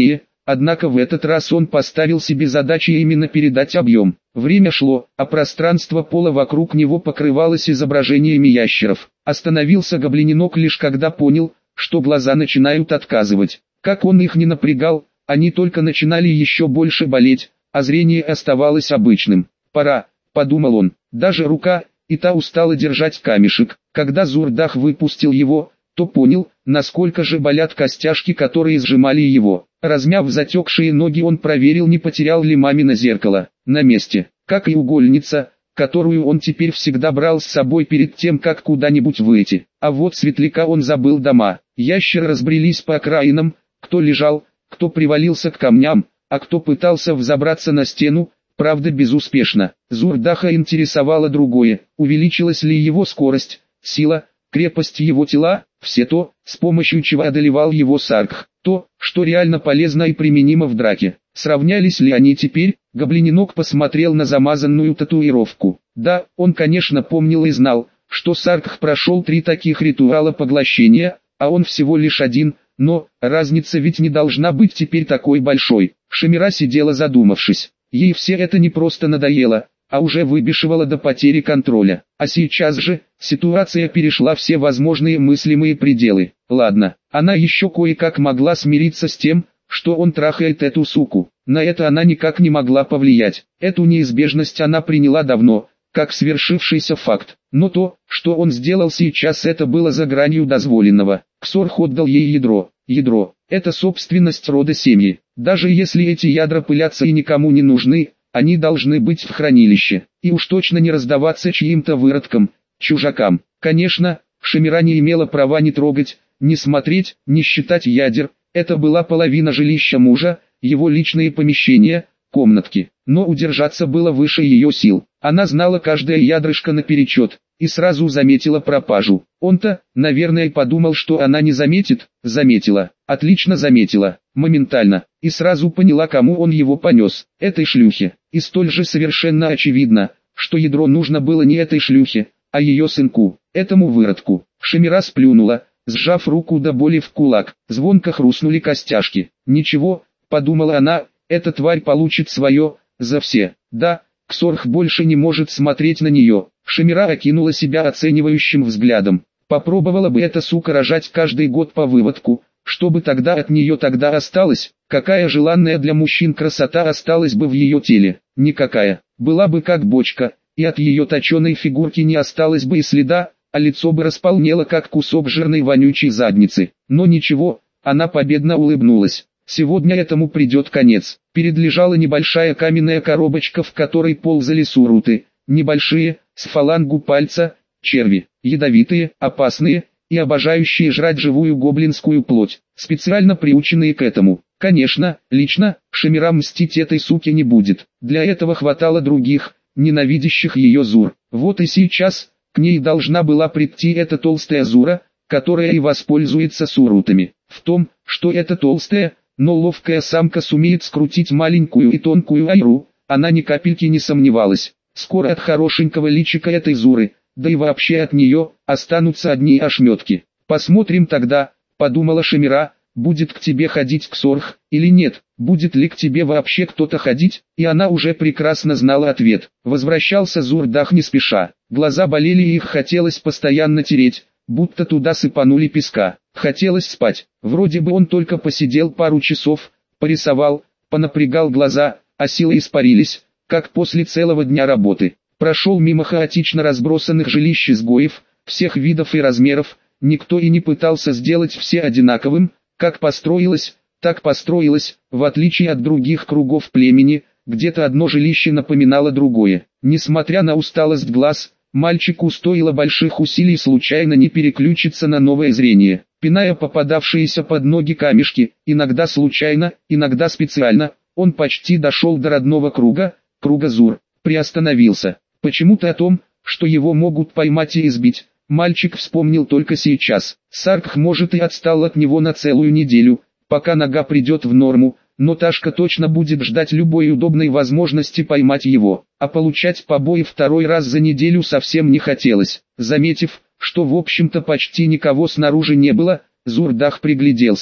однако в этот раз он поставил себе задачей именно передать объем. Время шло, а пространство пола вокруг него покрывалось изображениями ящеров. Остановился гоблиненок лишь когда понял, что глаза начинают отказывать. Как он их не напрягал, они только начинали еще больше болеть, а зрение оставалось обычным. «Пора», — подумал он, даже рука, и та устала держать камешек. Когда Зурдах выпустил его, то понял, насколько же болят костяшки, которые сжимали его. Размяв затекшие ноги, он проверил, не потерял ли мамино зеркало. На месте, как и угольница, которую он теперь всегда брал с собой перед тем, как куда-нибудь выйти. А вот светляка он забыл дома. Ящеры разбрелись по окраинам, кто лежал, кто привалился к камням, а кто пытался взобраться на стену, правда безуспешно. Зурдаха интересовало другое: увеличилась ли его скорость, сила, крепость его тела, все то, с помощью чего одолевал его Саркх, то, что реально полезно и применимо в драке. Сравнялись ли они теперь? Гоблиненок посмотрел на замазанную татуировку. Да, он конечно помнил и знал, что Саркх прошел три таких ритуала поглощения, а он всего лишь один, но разница ведь не должна быть теперь такой большой. Шамира сидела задумавшись. Ей все это не просто надоело, а уже выбешивало до потери контроля. А сейчас же, ситуация перешла все возможные мыслимые пределы. Ладно, она еще кое-как могла смириться с тем, что он трахает эту суку. На это она никак не могла повлиять. Эту неизбежность она приняла давно, как свершившийся факт. Но то, что он сделал сейчас, это было за гранью дозволенного. Ксорх отдал ей ядро. Ядро – это собственность рода семьи. Даже если эти ядра пылятся и никому не нужны, они должны быть в хранилище, и уж точно не раздаваться чьим-то выродкам, чужакам. Конечно, Шамира не имела права не трогать, не смотреть, не считать ядер. Это была половина жилища мужа, его личные помещения, комнатки. Но удержаться было выше ее сил. Она знала каждое ядрышко наперечет, и сразу заметила пропажу. Он-то, наверное, подумал, что она не заметит. Заметила. Отлично заметила. Моментально. И сразу поняла, кому он его понес. Этой шлюхе. И столь же совершенно очевидно, что ядро нужно было не этой шлюхе, а ее сынку, этому выродку. Шамира сплюнула, сжав руку до боли в кулак. Звонко хрустнули костяшки. «Ничего», — подумала она, — «эта тварь получит свое, за все». Да, Ксорх больше не может смотреть на нее. Шамира окинула себя оценивающим взглядом. Попробовала бы эта сука рожать каждый год по выводку, что бы тогда от нее тогда осталось? Какая желанная для мужчин красота осталась бы в ее теле? Никакая. Была бы как бочка, и от ее точеной фигурки не осталось бы и следа, а лицо бы располнело как кусок жирной вонючей задницы. Но ничего, она победно улыбнулась. Сегодня этому придет конец. Перед лежала небольшая каменная коробочка, в которой ползали суруты. Небольшие, с фалангу пальца, черви, ядовитые, опасные и обожающие жрать живую гоблинскую плоть, специально приученные к этому. Конечно, лично, Шамира мстить этой суке не будет. Для этого хватало других, ненавидящих ее Зур. Вот и сейчас, к ней должна была прийти эта толстая Зура, которая и воспользуется сурутами. В том, что эта толстая, но ловкая самка сумеет скрутить маленькую и тонкую Айру, она ни капельки не сомневалась. Скоро от хорошенького личика этой Зуры, да и вообще от нее, останутся одни ошметки. Посмотрим тогда, подумала Шамира, будет к тебе ходить Ксорх, или нет, будет ли к тебе вообще кто-то ходить, и она уже прекрасно знала ответ. Возвращался Зурдах не спеша, глаза болели и их хотелось постоянно тереть, будто туда сыпанули песка. Хотелось спать, вроде бы он только посидел пару часов, порисовал, понапрягал глаза, а силы испарились, как после целого дня работы. Прошел мимо хаотично разбросанных жилищ изгоев, всех видов и размеров, никто и не пытался сделать все одинаковым, как построилось, так построилось, в отличие от других кругов племени, где-то одно жилище напоминало другое. Несмотря на усталость глаз, мальчику стоило больших усилий случайно не переключиться на новое зрение. Пиная попадавшиеся под ноги камешки, иногда случайно, иногда специально, он почти дошел до родного круга, круга Зур, приостановился. Почему-то о том, что его могут поймать и избить, мальчик вспомнил только сейчас. Саркх может и отстал от него на целую неделю, пока нога придет в норму, но Ташка точно будет ждать любой удобной возможности поймать его, а получать побои второй раз за неделю совсем не хотелось. Заметив, что в общем-то почти никого снаружи не было, Зурдах пригляделся.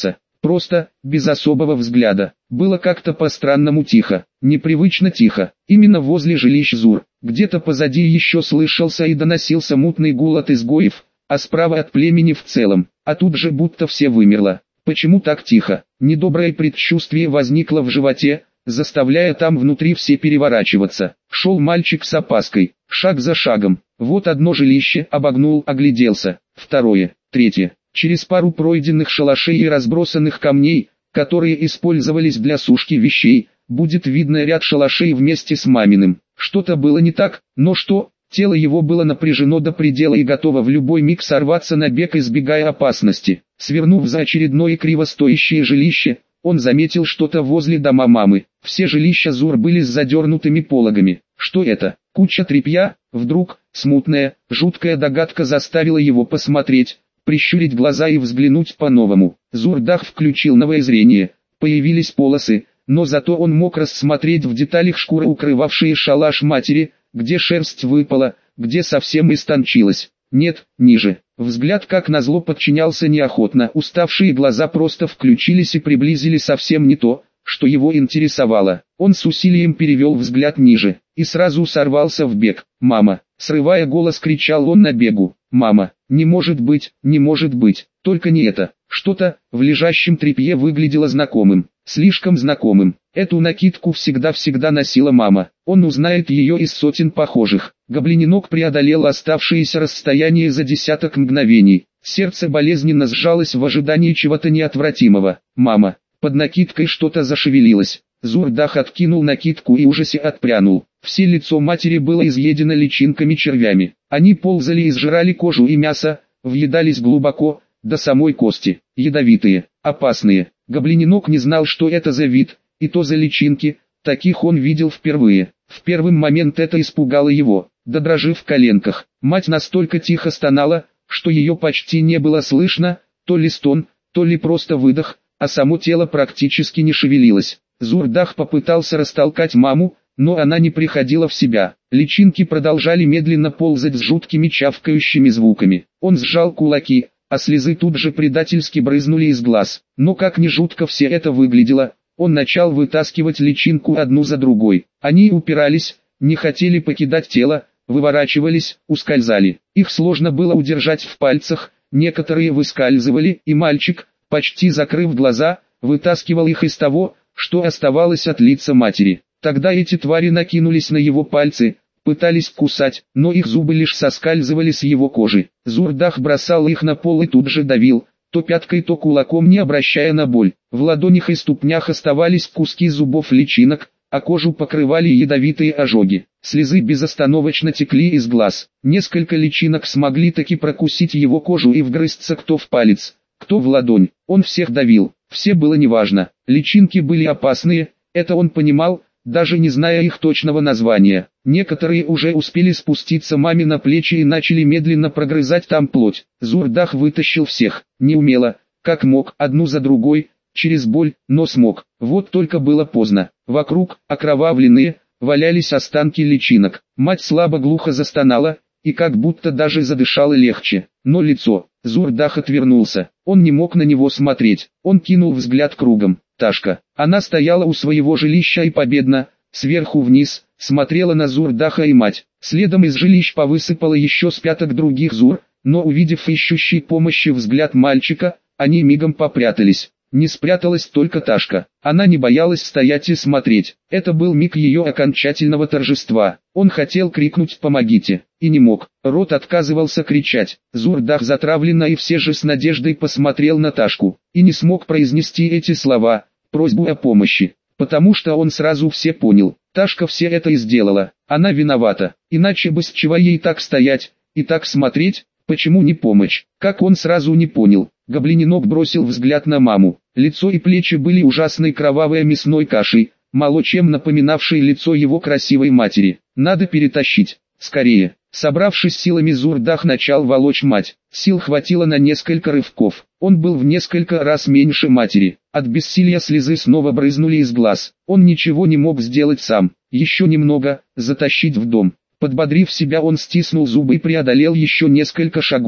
просто, без особого взгляда. Было как-то по-странному тихо, непривычно тихо. Именно возле жилищ Зур, где-то позади еще слышался и доносился мутный гул от изгоев, а справа от племени в целом, а тут же будто все вымерло. Почему так тихо? Недоброе предчувствие возникло в животе, заставляя там внутри все переворачиваться. Шел мальчик с опаской, шаг за шагом. Вот одно жилище, обогнул, огляделся, второе, третье. Через пару пройденных шалашей и разбросанных камней, которые использовались для сушки вещей, будет видно ряд шалашей вместе с маминым. Что-то было не так, но что? Тело его было напряжено до предела и готово в любой миг сорваться на бег, избегая опасности. Свернув за очередное кривостоящее жилище, он заметил что-то возле дома мамы. Все жилища Зур были с задернутыми пологами. Что это? Куча тряпья? Вдруг, смутная, жуткая догадка заставила его посмотреть, прищурить глаза и взглянуть по-новому. Зурдах включил новое зрение. Появились полосы, но зато он мог рассмотреть в деталях шкуры, укрывавшие шалаш матери, где шерсть выпала, где совсем истончилась. Нет, ниже. Взгляд как назло подчинялся неохотно, уставшие глаза просто включились и приблизили совсем не то, что его интересовало. Он с усилием перевел взгляд ниже, и сразу сорвался в бег. «Мама!» Срывая голос, кричал он на бегу. «Мама! Не может быть, не может быть, только не это!» Что-то в лежащем тряпье выглядело знакомым, слишком знакомым. Эту накидку всегда-всегда носила мама. Он узнает ее из сотен похожих. Гоблиненок преодолел оставшееся расстояние за десяток мгновений. Сердце болезненно сжалось в ожидании чего-то неотвратимого. «Мама!» Под накидкой что-то зашевелилось. Зурдах откинул накидку и в ужасе отпрянул. Все лицо матери было изъедено личинками-червями. Они ползали и сжирали кожу и мясо, въедались глубоко, до самой кости. Ядовитые, опасные. Гоблиненок не знал, что это за вид, и то за личинки, таких он видел впервые. В первый момент это испугало его, до дрожи в коленках. Мать настолько тихо стонала, что ее почти не было слышно, то ли стон, то ли просто выдох, а само тело практически не шевелилось. Зурдах попытался растолкать маму, но она не приходила в себя. Личинки продолжали медленно ползать с жуткими чавкающими звуками. Он сжал кулаки, а слезы тут же предательски брызнули из глаз. Но как ни жутко все это выглядело, он начал вытаскивать личинку одну за другой. Они упирались, не хотели покидать тело, выворачивались, ускользали. Их сложно было удержать в пальцах, некоторые выскальзывали, и мальчик, почти закрыв глаза, вытаскивал их из того, что оставалось от лица матери. Тогда эти твари накинулись на его пальцы, пытались кусать, но их зубы лишь соскальзывали с его кожи. Зурдах бросал их на пол и тут же давил, то пяткой, то кулаком, не обращая на боль. В ладонях и ступнях оставались куски зубов личинок, а кожу покрывали ядовитые ожоги. Слезы безостановочно текли из глаз. Несколько личинок смогли таки прокусить его кожу и вгрызться кто в палец, кто в ладонь. Он всех давил, все было неважно. Личинки были опасные, это он понимал, даже не зная их точного названия. Некоторые уже успели спуститься маме на плечи и начали медленно прогрызать там плоть. Зурдах вытащил всех, неумело, как мог, одну за другой, через боль, но смог. Вот только было поздно. Вокруг, окровавленные, валялись останки личинок. Мать слабо-глухо застонала, и как будто даже задышала легче. Но лицо, Зурдах отвернулся. Он не мог на него смотреть. Он кинул взгляд кругом. Ташка. Она стояла у своего жилища и победно, сверху вниз, смотрела на Зурдаха и мать. Следом из жилищ повысыпало еще с пяток других Зур, но увидев ищущий помощи взгляд мальчика, они мигом попрятались. Не спряталась только Ташка. Она не боялась стоять и смотреть. Это был миг ее окончательного торжества. Он хотел крикнуть «помогите!» и не мог. Рот отказывался кричать. Зурдах затравленно и все же с надеждой посмотрел на Ташку. И не смог произнести эти слова, просьбу о помощи. Потому что он сразу все понял. Ташка все это и сделала. Она виновата. Иначе бы с чего ей так стоять и так смотреть? Почему не помощь? Как он сразу не понял. Гоблиненок бросил взгляд на маму. Лицо и плечи были ужасной кровавой мясной кашей, мало чем напоминавшей лицо его красивой матери. Надо перетащить. Скорее. Собравшись силами, Зурдах начал волочь мать. Сил хватило на несколько рывков. Он был в несколько раз меньше матери. От бессилия слезы снова брызнули из глаз. Он ничего не мог сделать сам. Еще немного, затащить в дом. Подбодрив себя, он стиснул зубы и преодолел еще несколько шагов.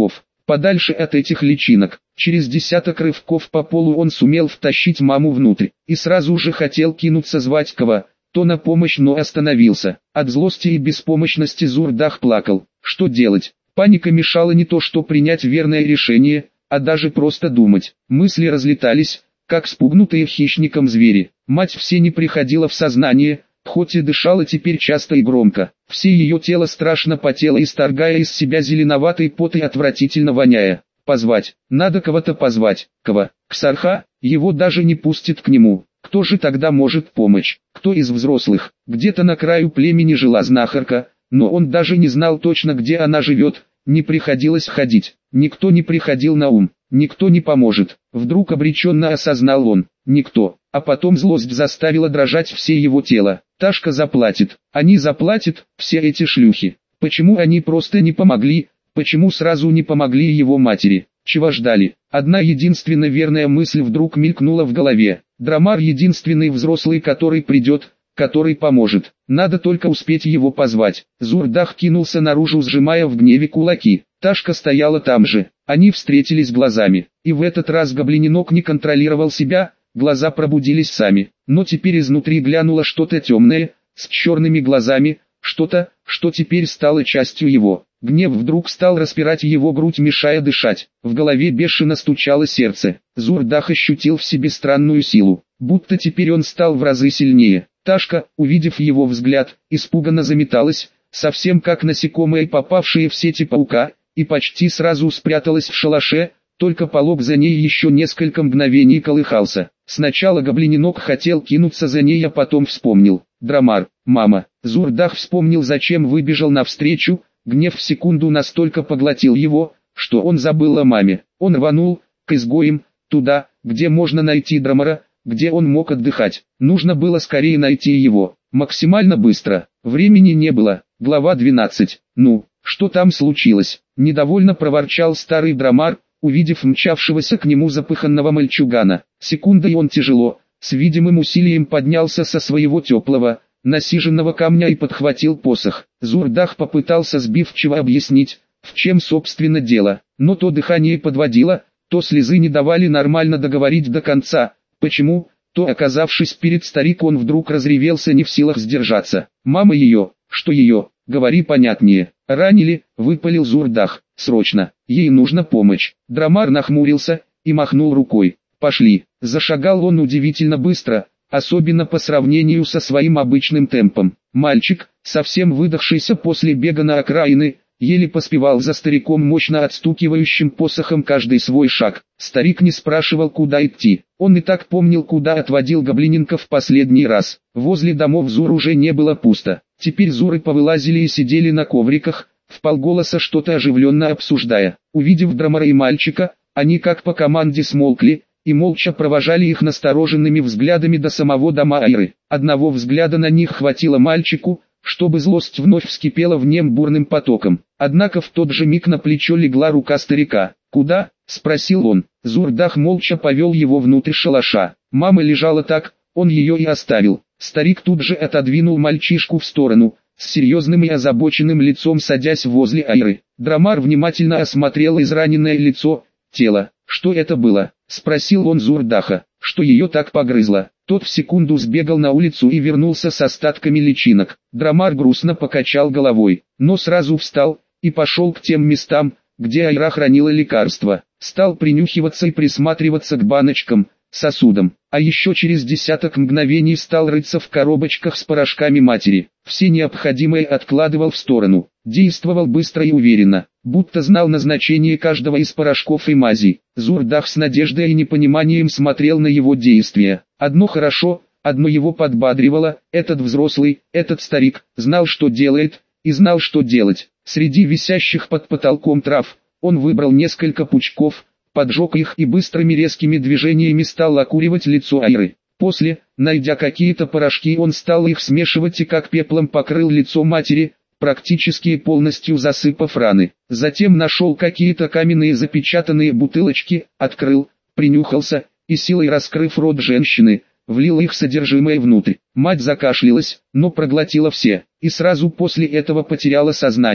подальше от этих личинок. Через десяток рывков по полу он сумел втащить маму внутрь, и сразу же хотел кинуться звать кого то на помощь, но остановился. От злости и беспомощности Зурдах плакал. Что делать? Паника мешала не то что принять верное решение, а даже просто думать. Мысли разлетались, как спугнутые хищником звери. Мать все не приходила в сознание, хоть и дышала теперь часто и громко. Все ее тело страшно потело, исторгая из себя зеленоватый пот и отвратительно воняя. Позвать, надо кого-то позвать. Кого? Ксарха? Его даже не пустит к нему. Кто же тогда может помочь? Кто из взрослых? Где-то на краю племени жила знахарка, но он даже не знал точно, где она живет. Не приходилось ходить. Никто не приходил на ум. Никто не поможет. Вдруг обреченно осознал он. Никто. А потом злость заставила дрожать все его тело. Ташка заплатит. Они заплатят, все эти шлюхи. Почему они просто не помогли? Почему сразу не помогли его матери? Чего ждали? Одна единственно верная мысль вдруг мелькнула в голове. Драмар единственный взрослый, который придет, который поможет. Надо только успеть его позвать. Зурдах кинулся наружу, сжимая в гневе кулаки. Ташка стояла там же. Они встретились глазами. И в этот раз гоблиненок не контролировал себя, глаза пробудились сами. Но теперь изнутри глянуло что-то темное, с черными глазами, что-то, что теперь стало частью его. Гнев вдруг стал распирать его грудь, мешая дышать. В голове бешено стучало сердце. Зурдах ощутил в себе странную силу, будто теперь он стал в разы сильнее. Ташка, увидев его взгляд, испуганно заметалась, совсем как насекомые, попавшие в сети паука, и почти сразу спряталась в шалаше, только полог за ней еще несколько мгновений колыхался. Сначала гоблиненок хотел кинуться за ней, а потом вспомнил. Драмар, мама. Зурдах вспомнил, зачем выбежал навстречу. Гнев в секунду настолько поглотил его, что он забыл о маме. Он рванул к изгоям, туда, где можно найти Драмара, где он мог отдыхать. Нужно было скорее найти его, максимально быстро. Времени не было. Глава двенадцать. Ну, что там случилось? Недовольно проворчал старый Драмар, увидев мчавшегося к нему запыханного мальчугана. Секундой он тяжело, с видимым усилием поднялся со своего теплого, насиженного камня и подхватил посох. Зурдах попытался сбивчиво объяснить, в чем собственно дело, но то дыхание подводило, то слезы не давали нормально договорить до конца. Почему? То, оказавшись перед стариком, он вдруг разревелся, не в силах сдержаться. Мама ее, что ее, говори понятнее. Ранили, выпалил Зурдах. Срочно, ей нужна помощь. Драмар нахмурился и махнул рукой. Пошли. Зашагал он удивительно быстро, особенно по сравнению со своим обычным темпом. Мальчик, совсем выдохшийся после бега на окраины, еле поспевал за стариком, мощно отстукивающим посохом каждый свой шаг. Старик не спрашивал, куда идти. Он и так помнил, куда отводил гоблиненка в последний раз. Возле домов Зур уже не было пусто. Теперь Зуры повылазили и сидели на ковриках, вполголоса что-то оживленно обсуждая. Увидев Драмара и мальчика, они как по команде смолкли и молча провожали их настороженными взглядами до самого дома Айры. Одного взгляда на них хватило мальчику, чтобы злость вновь вскипела в нем бурным потоком. Однако в тот же миг на плечо легла рука старика. «Куда?» — спросил он. Зурдах молча повел его внутрь шалаша. Мама лежала так, он ее и оставил. Старик тут же отодвинул мальчишку в сторону, с серьезным и озабоченным лицом садясь возле Айры. Драмар внимательно осмотрел израненное лицо, тело. «Что это было?» — спросил он Зурдаха. «Что ее так погрызло?» Тот в секунду сбегал на улицу и вернулся с остатками личинок. Драмар грустно покачал головой, но сразу встал и пошел к тем местам, где Айра хранила лекарства. Стал принюхиваться и присматриваться к баночкам, сосудам, а еще через десяток мгновений стал рыться в коробочках с порошками матери. Все необходимое откладывал в сторону. Действовал быстро и уверенно, будто знал назначение каждого из порошков и мазей. Зурдах с надеждой и непониманием смотрел на его действия. Одно хорошо, одно его подбадривало: этот взрослый, этот старик, знал, что делает, и знал, что делать. Среди висящих под потолком трав, он выбрал несколько пучков, поджег их и быстрыми резкими движениями стал окуривать лицо Айры. После, найдя какие-то порошки, он стал их смешивать и как пеплом покрыл лицо матери, практически полностью засыпав раны. Затем нашел какие-то каменные запечатанные бутылочки, открыл, принюхался и, силой раскрыв рот женщины, влил их содержимое внутрь. Мать закашлялась, но проглотила все, и сразу после этого потеряла сознание.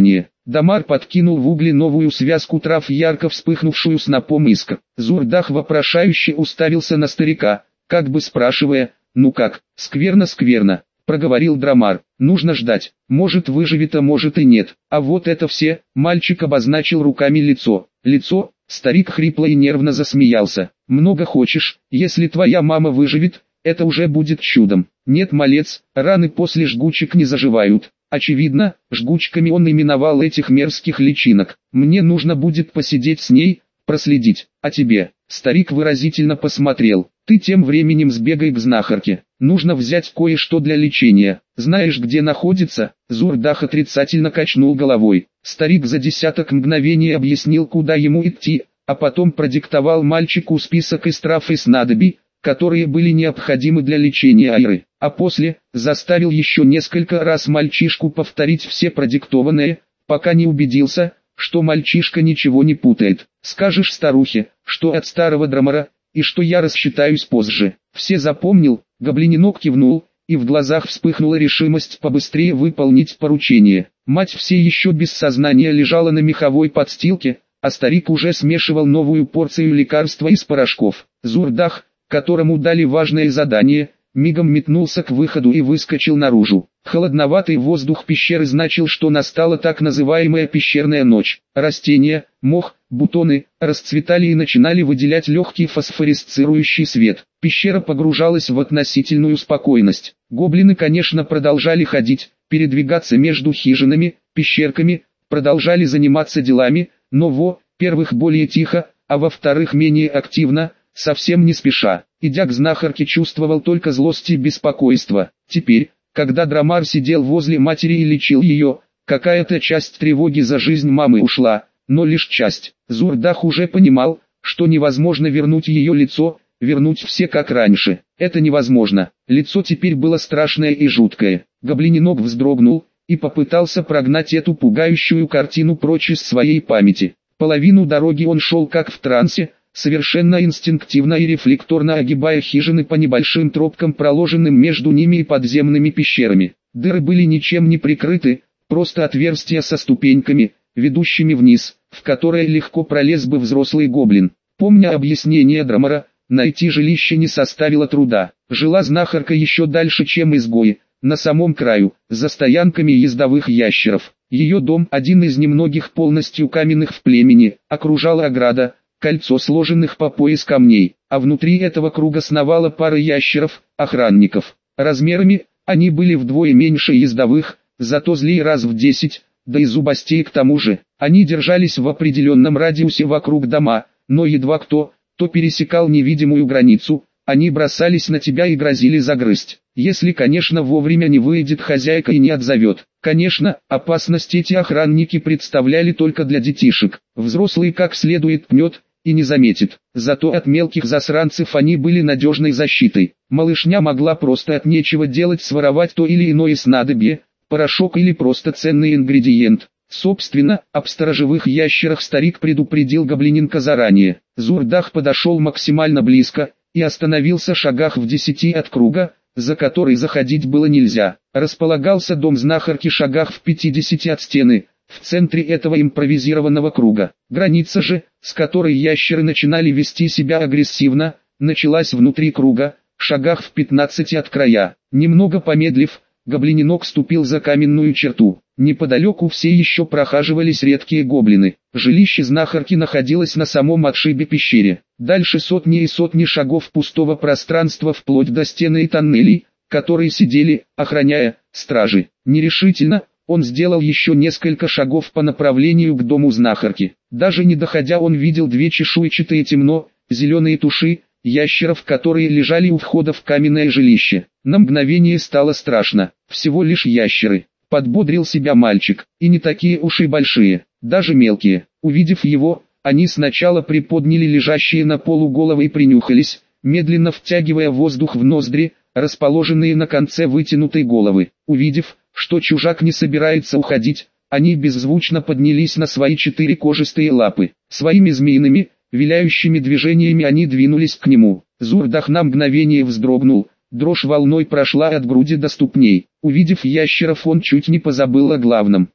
Дамар подкинул в угли новую связку трав, ярко вспыхнувшую снопом искр. Зурдах вопрошающе уставился на старика, как бы спрашивая: «Ну как?» «Скверно, скверно», — проговорил Драмар. «Нужно ждать. Может, выживет, а может и нет. А вот это все», — мальчик обозначил руками лицо. «Лицо?» — старик хрипло и нервно засмеялся. «Много хочешь, если твоя мама выживет, это уже будет чудом. Нет, малец, раны после жгучек не заживают». Очевидно, жгучками он именовал этих мерзких личинок. «Мне нужно будет посидеть с ней, проследить. А тебе?» Старик выразительно посмотрел. «Ты тем временем сбегай к знахарке. Нужно взять кое-что для лечения. Знаешь, где находится?» Зурдах отрицательно качнул головой. Старик за десяток мгновений объяснил, куда ему идти, а потом продиктовал мальчику список из трав и снадобий, которые были необходимы для лечения Айры, а после заставил еще несколько раз мальчишку повторить все продиктованные, пока не убедился, что мальчишка ничего не путает. «Скажешь старухе, что от старого Драмара, и что я рассчитаюсь позже». «Все запомнил?» Гоблиненок кивнул, и в глазах вспыхнула решимость побыстрее выполнить поручение. Мать все еще без сознания лежала на меховой подстилке, а старик уже смешивал новую порцию лекарства из порошков. Зурдах, которому дали важное задание, мигом метнулся к выходу и выскочил наружу. Холодноватый воздух пещеры значил, что настала так называемая пещерная ночь. Растения, мох, бутоны расцветали и начинали выделять легкий фосфорисцирующий свет. Пещера погружалась в относительную спокойность. Гоблины, конечно, продолжали ходить, передвигаться между хижинами, пещерками, продолжали заниматься делами, но во-первых более тихо, а во-вторых менее активно, совсем не спеша. Идя к знахарке, чувствовал только злость и беспокойство. Теперь, когда Драмар сидел возле матери и лечил ее, какая-то часть тревоги за жизнь мамы ушла, но лишь часть. Зурдах уже понимал, что невозможно вернуть ее лицо, вернуть все как раньше. Это невозможно. Лицо теперь было страшное и жуткое. Гоблиненок вздрогнул и попытался прогнать эту пугающую картину прочь из своей памяти. Половину дороги он шел как в трансе, совершенно инстинктивно и рефлекторно огибая хижины по небольшим тропкам, проложенным между ними и подземными пещерами. Дыры были ничем не прикрыты, просто отверстия со ступеньками, ведущими вниз, в которые легко пролез бы взрослый гоблин. Помня объяснение Драмара, найти жилище не составило труда. Жила знахарка еще дальше, чем изгои, на самом краю, за стоянками ездовых ящеров. Ее дом, один из немногих полностью каменных в племени, окружала ограда, кольцо сложенных по пояс камней, а внутри этого круга сновала пара ящеров, охранников. Размерами они были вдвое меньше ездовых, зато злее раз в десять, да и зубастей к тому же. Они держались в определенном радиусе вокруг дома, но едва кто, то пересекал невидимую границу, они бросались на тебя и грозили загрызть. Если, конечно, вовремя не выйдет хозяйка и не отзовет. Конечно, опасность эти охранники представляли только для детишек. Взрослый как следует пнет и не заметит. Зато от мелких засранцев они были надежной защитой. Малышня могла просто от нечего делать своровать то или иное снадобье, порошок или просто ценный ингредиент. Собственно, об сторожевых ящерах старик предупредил гоблиненка заранее. Зурдах подошел максимально близко и остановился в шагах в десяти от круга, за который заходить было нельзя. Располагался дом знахарки в шагах в пятидесяти от стены, в центре этого импровизированного круга. Граница же, с которой ящеры начинали вести себя агрессивно, началась внутри круга, в шагах в пятнадцати от края. Немного помедлив, гоблиненок ступил за каменную черту. Неподалеку все еще прохаживались редкие гоблины. Жилище знахарки находилось на самом отшибе пещеры. Дальше сотни и сотни шагов пустого пространства вплоть до стены и тоннелей, которые сидели, охраняя, стражи. Нерешительно, он сделал еще несколько шагов по направлению к дому знахарки. Даже не доходя, он видел две чешуйчатые темно-зеленые туши, ящеров, которые лежали у входа в каменное жилище. На мгновение стало страшно. Всего лишь ящеры. Подбодрил себя мальчик, и не такие уж и большие, даже мелкие. Увидев его, они сначала приподняли лежащие на полу головы и принюхались, медленно втягивая воздух в ноздри, расположенные на конце вытянутой головы. Увидев, что чужак не собирается уходить, они беззвучно поднялись на свои четыре кожистые лапы. Своими змеиными, виляющими движениями они двинулись к нему. Зурдах на мгновение вздрогнул. Дрожь волной прошла от груди до ступней. Увидев ящеров, он чуть не позабыл о главном.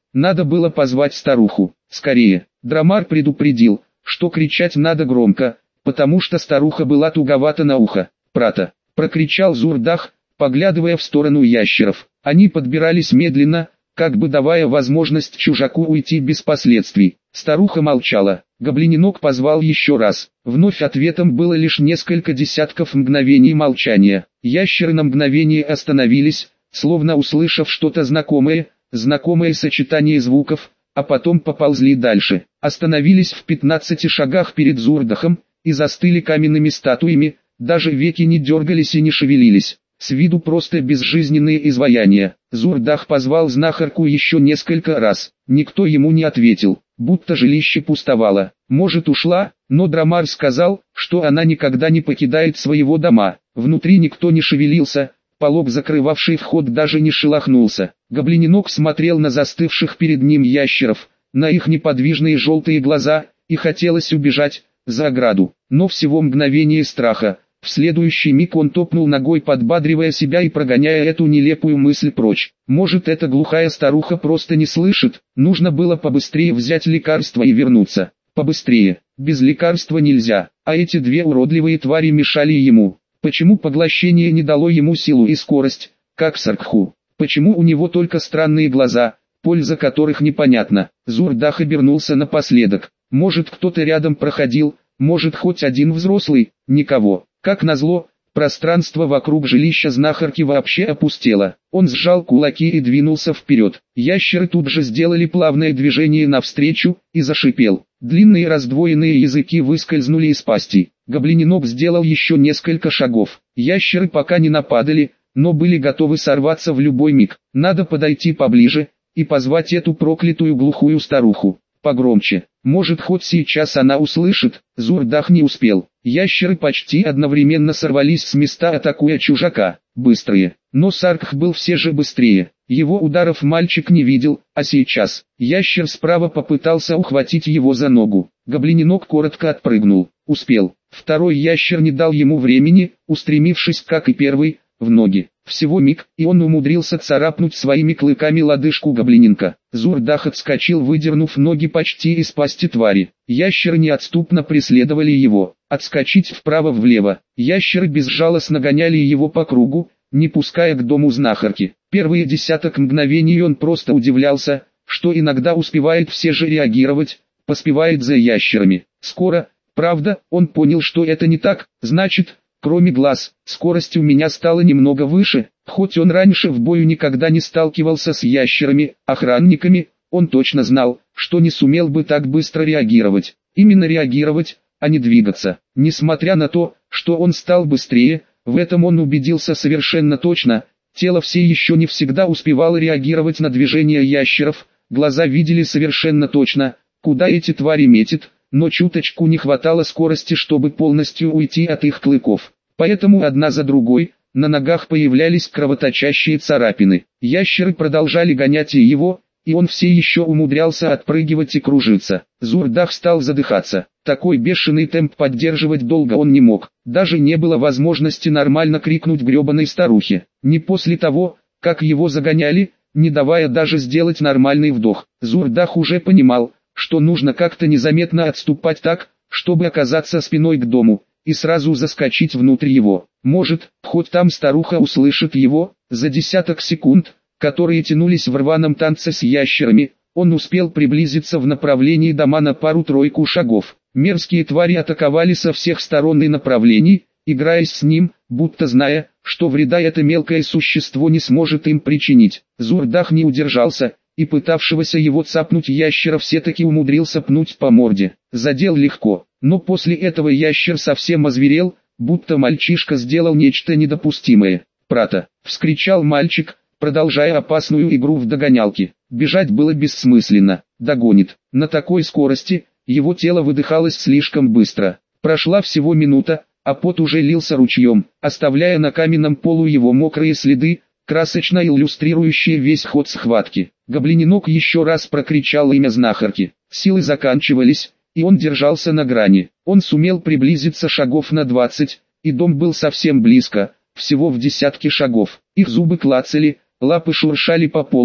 Надо было позвать старуху. Скорее. Драмар предупредил, что кричать надо громко, потому что старуха была туговата на ухо. «Прата!» — прокричал Зурдах, поглядывая в сторону ящеров. Они подбирались медленно, как бы давая возможность чужаку уйти без последствий. Старуха молчала. Гоблиненок позвал еще раз. Вновь ответом было лишь несколько десятков мгновений молчания. Ящеры на мгновение остановились, словно услышав что-то знакомое, знакомое сочетание звуков, а потом поползли дальше. Остановились в пятнадцати шагах перед Зурдахом и застыли каменными статуями, даже веки не дергались и не шевелились. С виду просто безжизненные изваяния. Зурдах позвал знахарку еще несколько раз. Никто ему не ответил, будто жилище пустовало. Может, ушла, но Драмар сказал, что она никогда не покидает своего дома. Внутри никто не шевелился, полог, закрывавший вход, даже не шелохнулся. Гоблиненок смотрел на застывших перед ним ящеров, на их неподвижные желтые глаза, и хотелось убежать за ограду. Но всего мгновение страха. В следующий миг он топнул ногой, подбадривая себя и прогоняя эту нелепую мысль прочь. Может, эта глухая старуха просто не слышит, нужно было побыстрее взять лекарство и вернуться. Побыстрее, без лекарства нельзя, а эти две уродливые твари мешали ему. Почему поглощение не дало ему силу и скорость, как Саркху? Почему у него только странные глаза, польза которых непонятна? Зурдах обернулся напоследок. Может, кто-то рядом проходил, может, хоть один взрослый, никого. Как назло, пространство вокруг жилища знахарки вообще опустело. Он сжал кулаки и двинулся вперед. Ящеры тут же сделали плавное движение навстречу и зашипел. Длинные раздвоенные языки выскользнули из пасти. Гоблиненок сделал еще несколько шагов. Ящеры пока не нападали, но были готовы сорваться в любой миг. Надо подойти поближе и позвать эту проклятую глухую старуху. Погромче. Может, хоть сейчас она услышит. Зурдах не успел. Ящеры почти одновременно сорвались с места, атакуя чужака. Быстрые. Но Саркх был все же быстрее. Его ударов мальчик не видел, а сейчас. Ящер справа попытался ухватить его за ногу. Гоблиненок коротко отпрыгнул. Успел. Второй ящер не дал ему времени, устремившись, как и первый, в ноги. Всего миг, и он умудрился царапнуть своими клыками лодыжку гоблиненка. Зурдах отскочил, выдернув ноги почти из пасти твари. Ящеры неотступно преследовали его. Отскочить вправо-влево. Ящеры безжалостно гоняли его по кругу, не пуская к дому знахарки. Первые десяток мгновений он просто удивлялся, что иногда успевает все же реагировать, поспевает за ящерами. Скоро, правда, он понял, что это не так, значит... Кроме глаз, скорость у меня стала немного выше, хоть он раньше в бою никогда не сталкивался с ящерами, охранниками, он точно знал, что не сумел бы так быстро реагировать. Именно реагировать, а не двигаться. Несмотря на то, что он стал быстрее, в этом он убедился совершенно точно, тело все еще не всегда успевало реагировать на движения ящеров, глаза видели совершенно точно, куда эти твари метят, но чуточку не хватало скорости, чтобы полностью уйти от их клыков. Поэтому одна за другой, на ногах появлялись кровоточащие царапины. Ящеры продолжали гонять и его, и он все еще умудрялся отпрыгивать и кружиться. Зурдах стал задыхаться. Такой бешеный темп поддерживать долго он не мог. Даже не было возможности нормально крикнуть гребаной старухе. Не после того, как его загоняли, не давая даже сделать нормальный вдох. Зурдах уже понимал, что нужно как-то незаметно отступать так, чтобы оказаться спиной к дому, и сразу заскочить внутрь его. Может, хоть там старуха услышит его. За десяток секунд, которые тянулись в рваном танце с ящерами, он успел приблизиться в направлении дома на пару-тройку шагов. Мерзкие твари атаковали со всех сторон и направлений, играясь с ним, будто зная, что вреда это мелкое существо не сможет им причинить. Зурдах не удержался, и пытавшегося его цапнуть ящера все-таки умудрился пнуть по морде. Задел легко, но после этого ящер совсем озверел, будто мальчишка сделал нечто недопустимое. «Прата!» — вскричал мальчик, продолжая опасную игру в догонялки. Бежать было бессмысленно, догонит. На такой скорости, его тело выдыхалось слишком быстро. Прошла всего минута, а пот уже лился ручьем, оставляя на каменном полу его мокрые следы, красочно иллюстрирующие весь ход схватки. Гоблиненок еще раз прокричал имя знахарки. Силы заканчивались, и он держался на грани. Он сумел приблизиться шагов на двадцать, и дом был совсем близко, всего в десятке шагов. Их зубы клацали, лапы шуршали по полу,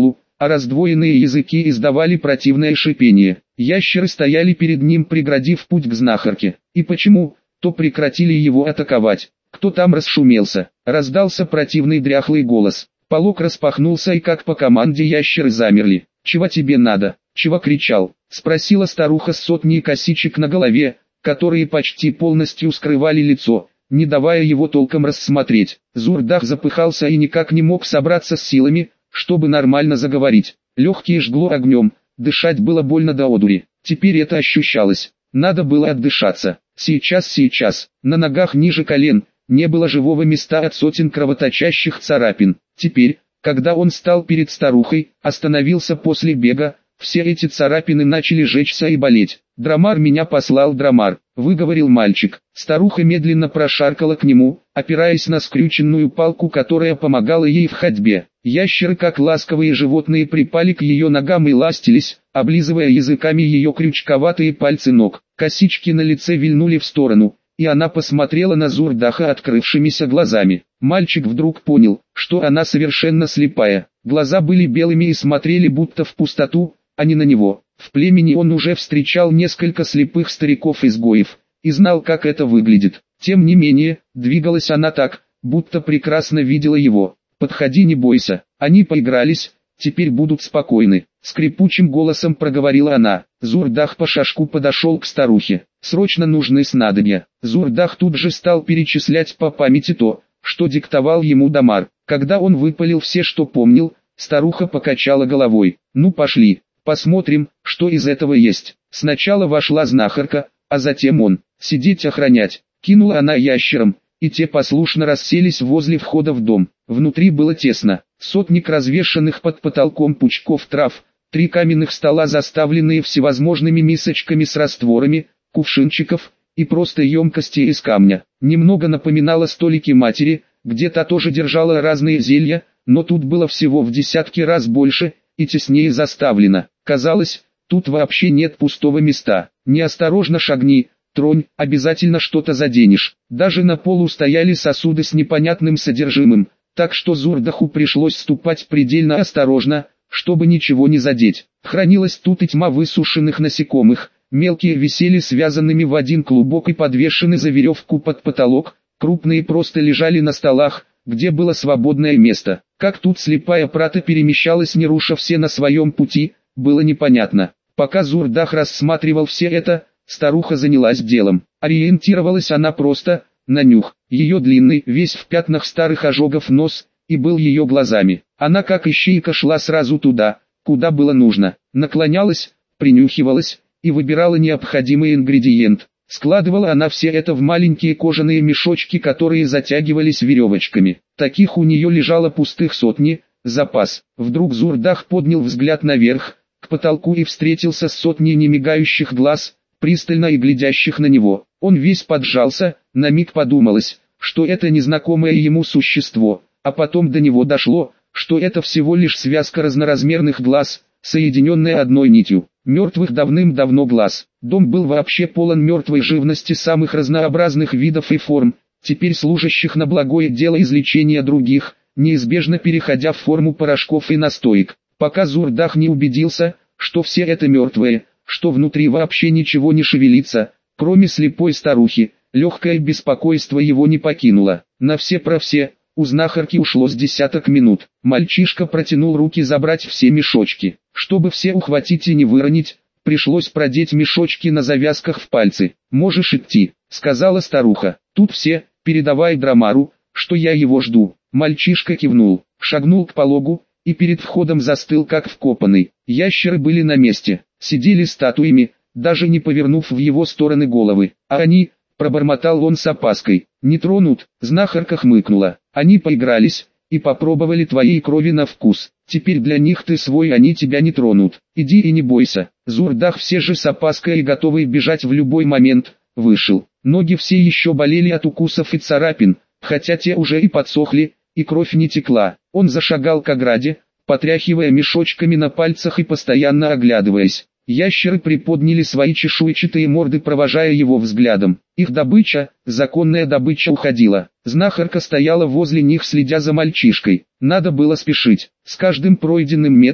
а раздвоенные языки издавали противное шипение. Ящеры стояли перед ним, преградив путь к знахарке. И почему, то прекратили его атаковать. Кто там расшумелся? Раздался противный дряхлый голос. Полог распахнулся, и как по команде ящеры замерли. «Чего тебе надо?» «Чего кричал?» — спросила старуха с сотней косичек на голове, которые почти полностью скрывали лицо, не давая его толком рассмотреть. Зурдах запыхался и никак не мог собраться с силами, чтобы нормально заговорить. Легкие жгло огнем, дышать было больно до одури. Теперь это ощущалось. Надо было отдышаться. Сейчас, сейчас. На ногах ниже колен не было живого места от сотен кровоточащих царапин. Теперь, когда он стал перед старухой, остановился после бега, все эти царапины начали жечься и болеть. «Драмар меня послал, Драмар», — выговорил мальчик. Старуха медленно прошаркала к нему, опираясь на скрюченную палку, которая помогала ей в ходьбе. Ящеры, как ласковые животные, припали к ее ногам и ластились, облизывая языками ее крючковатые пальцы ног. Косички на лице вильнули в сторону, и она посмотрела на Зурдаха открывшимися глазами. Мальчик вдруг понял, что она совершенно слепая. Глаза были белыми и смотрели будто в пустоту, а не на него. В племени он уже встречал несколько слепых стариков-изгоев, и знал, как это выглядит. Тем не менее, двигалась она так, будто прекрасно видела его. «Подходи, не бойся». Они поигрались, теперь будут спокойны. Скрипучим голосом проговорила она. Зурдах по шажку подошел к старухе. «Срочно нужны снадобья». Зурдах тут же стал перечислять по памяти то, что диктовал ему Дамар. Когда он выпалил все, что помнил, старуха покачала головой. «Ну пошли, посмотрим, что из этого есть». Сначала вошла знахарка, а затем он. «Сидеть охранять», — кинула она ящерам, и те послушно расселись возле входа в дом. Внутри было тесно. Сотник развешанных под потолком пучков трав, три каменных стола, заставленные всевозможными мисочками с растворами, кувшинчиков и просто емкости из камня. Немного напоминало столики матери, где та тоже держала разные зелья, но тут было всего в десятки раз больше и теснее заставлено. Казалось, тут вообще нет пустого места. Неосторожно шагни, тронь, обязательно что-то заденешь. Даже на полу стояли сосуды с непонятным содержимым, так что Зурдаху пришлось ступать предельно осторожно, чтобы ничего не задеть. Хранилась тут и тьма высушенных насекомых, мелкие висели связанными в один клубок и подвешены за веревку под потолок, крупные просто лежали на столах, где было свободное место. Как тут слепая прата перемещалась, не руша все на своем пути, было непонятно. Пока Зурдах рассматривал все это, старуха занялась делом. Ориентировалась она просто, на нюх. Ее длинный, весь в пятнах старых ожогов нос, и был ее глазами. Она как ищейка шла сразу туда, куда было нужно. Наклонялась, принюхивалась, и выбирала необходимый ингредиент. Складывала она все это в маленькие кожаные мешочки, которые затягивались веревочками. Таких у нее лежало пустых сотни, запас. Вдруг Зурдах поднял взгляд наверх, к потолку, и встретился с сотней немигающих глаз, пристально и глядящих на него. Он весь поджался, на миг подумалось, что это незнакомое ему существо, а потом до него дошло, что это всего лишь связка разноразмерных глаз, соединенная одной нитью. Мертвых давным-давно глаз. Дом был вообще полон мертвой живности самых разнообразных видов и форм, теперь служащих на благое дело излечения других, неизбежно переходя в форму порошков и настоек. Пока Зурдах не убедился, что все это мертвые, что внутри вообще ничего не шевелится, кроме слепой старухи, легкое беспокойство его не покинуло. На все про все, у знахарки ушло с десяток минут. Мальчишка протянул руки забрать все мешочки. Чтобы все ухватить и не выронить, пришлось продеть мешочки на завязках в пальцы. «Можешь идти», — сказала старуха. «Тут все, передавай Драмару, что я его жду». Мальчишка кивнул, шагнул к пологу, и перед входом застыл как вкопанный. Ящеры были на месте, сидели статуями, даже не повернув в его стороны головы. А они, пробормотал он с опаской, не тронут. Знахарка хмыкнула. Они поигрались и попробовали твоей крови на вкус. Теперь для них ты свой, они тебя не тронут. Иди и не бойся. Зурдах, все же с опаской и готовый бежать в любой момент, вышел. Ноги все еще болели от укусов и царапин, хотя те уже и подсохли, и кровь не текла. Он зашагал к ограде, потряхивая мешочками на пальцах и постоянно оглядываясь. Ящеры приподняли свои чешуйчатые морды, провожая его взглядом. Их добыча, законная добыча, уходила. Знахарка стояла возле них, следя за мальчишкой. Надо было спешить. С каждым пройденным метром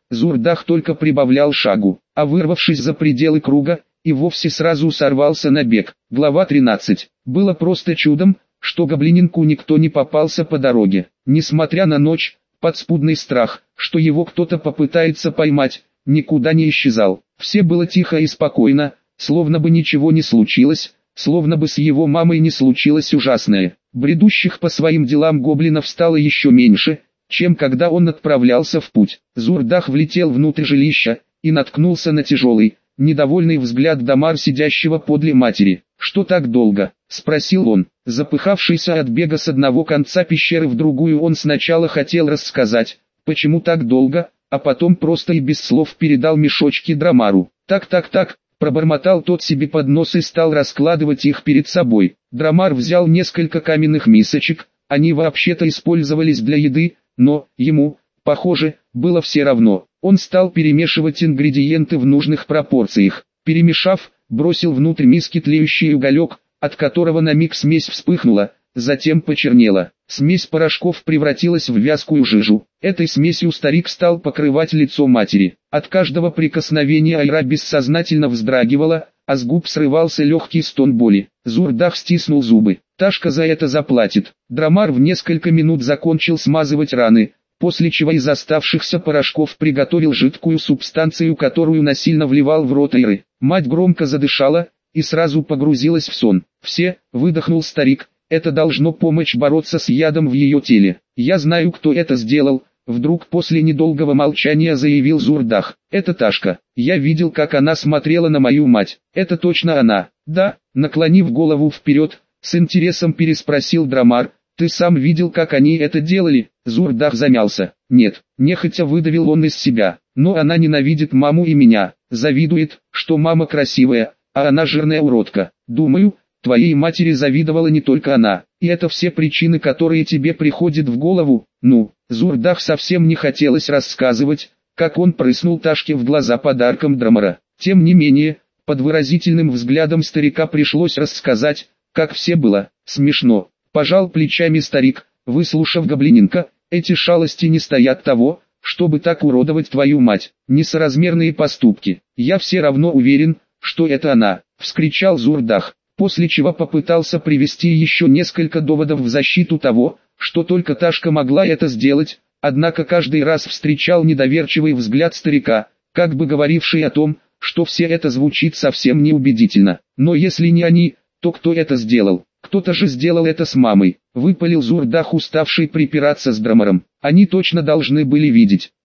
Зурдах только прибавлял шагу, а вырвавшись за пределы круга, и вовсе сразу сорвался на бег. Глава тринадцать. Было просто чудом, что гоблиненку никто не попался по дороге. Несмотря на ночь, подспудный страх, что его кто-то попытается поймать, никуда не исчезал. Все было тихо и спокойно, словно бы ничего не случилось, словно бы с его мамой не случилось ужасное. Бредущих по своим делам гоблинов стало еще меньше, чем когда он отправлялся в путь. Зурдах влетел внутрь жилища и наткнулся на тяжелый, недовольный взгляд Дамар, сидящего подле матери. «Что так долго?» – спросил он. Запыхавшийся от бега с одного конца пещеры в другую, он сначала хотел рассказать, почему так долго, а потом просто и без слов передал мешочки Драмару. «Так-так-так», – пробормотал тот себе под нос и стал раскладывать их перед собой. Драмар взял несколько каменных мисочек, они вообще-то использовались для еды, но ему, похоже, было все равно. Он стал перемешивать ингредиенты в нужных пропорциях. Перемешав, бросил внутрь миски тлеющий уголек, от которого на миг смесь вспыхнула, затем почернела. Смесь порошков превратилась в вязкую жижу. Этой смесью старик стал покрывать лицо матери. От каждого прикосновения Айра бессознательно вздрагивала, а с губ срывался легкий стон боли. Зурдах стиснул зубы. Ташка за это заплатит. Драмар в несколько минут закончил смазывать раны, после чего из оставшихся порошков приготовил жидкую субстанцию, которую насильно вливал в рот Айры. Мать громко задышала и сразу погрузилась в сон. «Все», — выдохнул старик, — «это должно помочь бороться с ядом в ее теле. Я знаю, кто это сделал», — вдруг после недолгого молчания заявил Зурдах. «Это Ташка. Я видел, как она смотрела на мою мать. Это точно она». «Да», — наклонив голову вперед, с интересом переспросил Драмар. «Ты сам видел, как они это делали?» Зурдах замялся. «Нет», — нехотя выдавил он из себя. «Но она ненавидит маму и меня, завидует, что мама красивая, а она жирная уродка. Думаю, твоей матери завидовала не только она, и это все причины, которые тебе приходят в голову». Ну, Зурдах совсем не хотелось рассказывать, как он прыснул Ташке в глаза подарком Драмара. Тем не менее, под выразительным взглядом старика пришлось рассказать, как все было. «Смешно», — пожал плечами старик, выслушав гоблиненка. «Эти шалости не стоят того, чтобы так уродовать твою мать. Несоразмерные поступки. Я все равно уверен, что это она», — вскричал Зурдах, после чего попытался привести еще несколько доводов в защиту того, что только Ташка могла это сделать, однако каждый раз встречал недоверчивый взгляд старика, как бы говоривший о том, что все это звучит совсем неубедительно. «Но если не они, то кто это сделал?» «Кто-то же сделал это с мамой», — выпалил Зурдах, уставший припираться с Драмаром. «Они точно должны были видеть».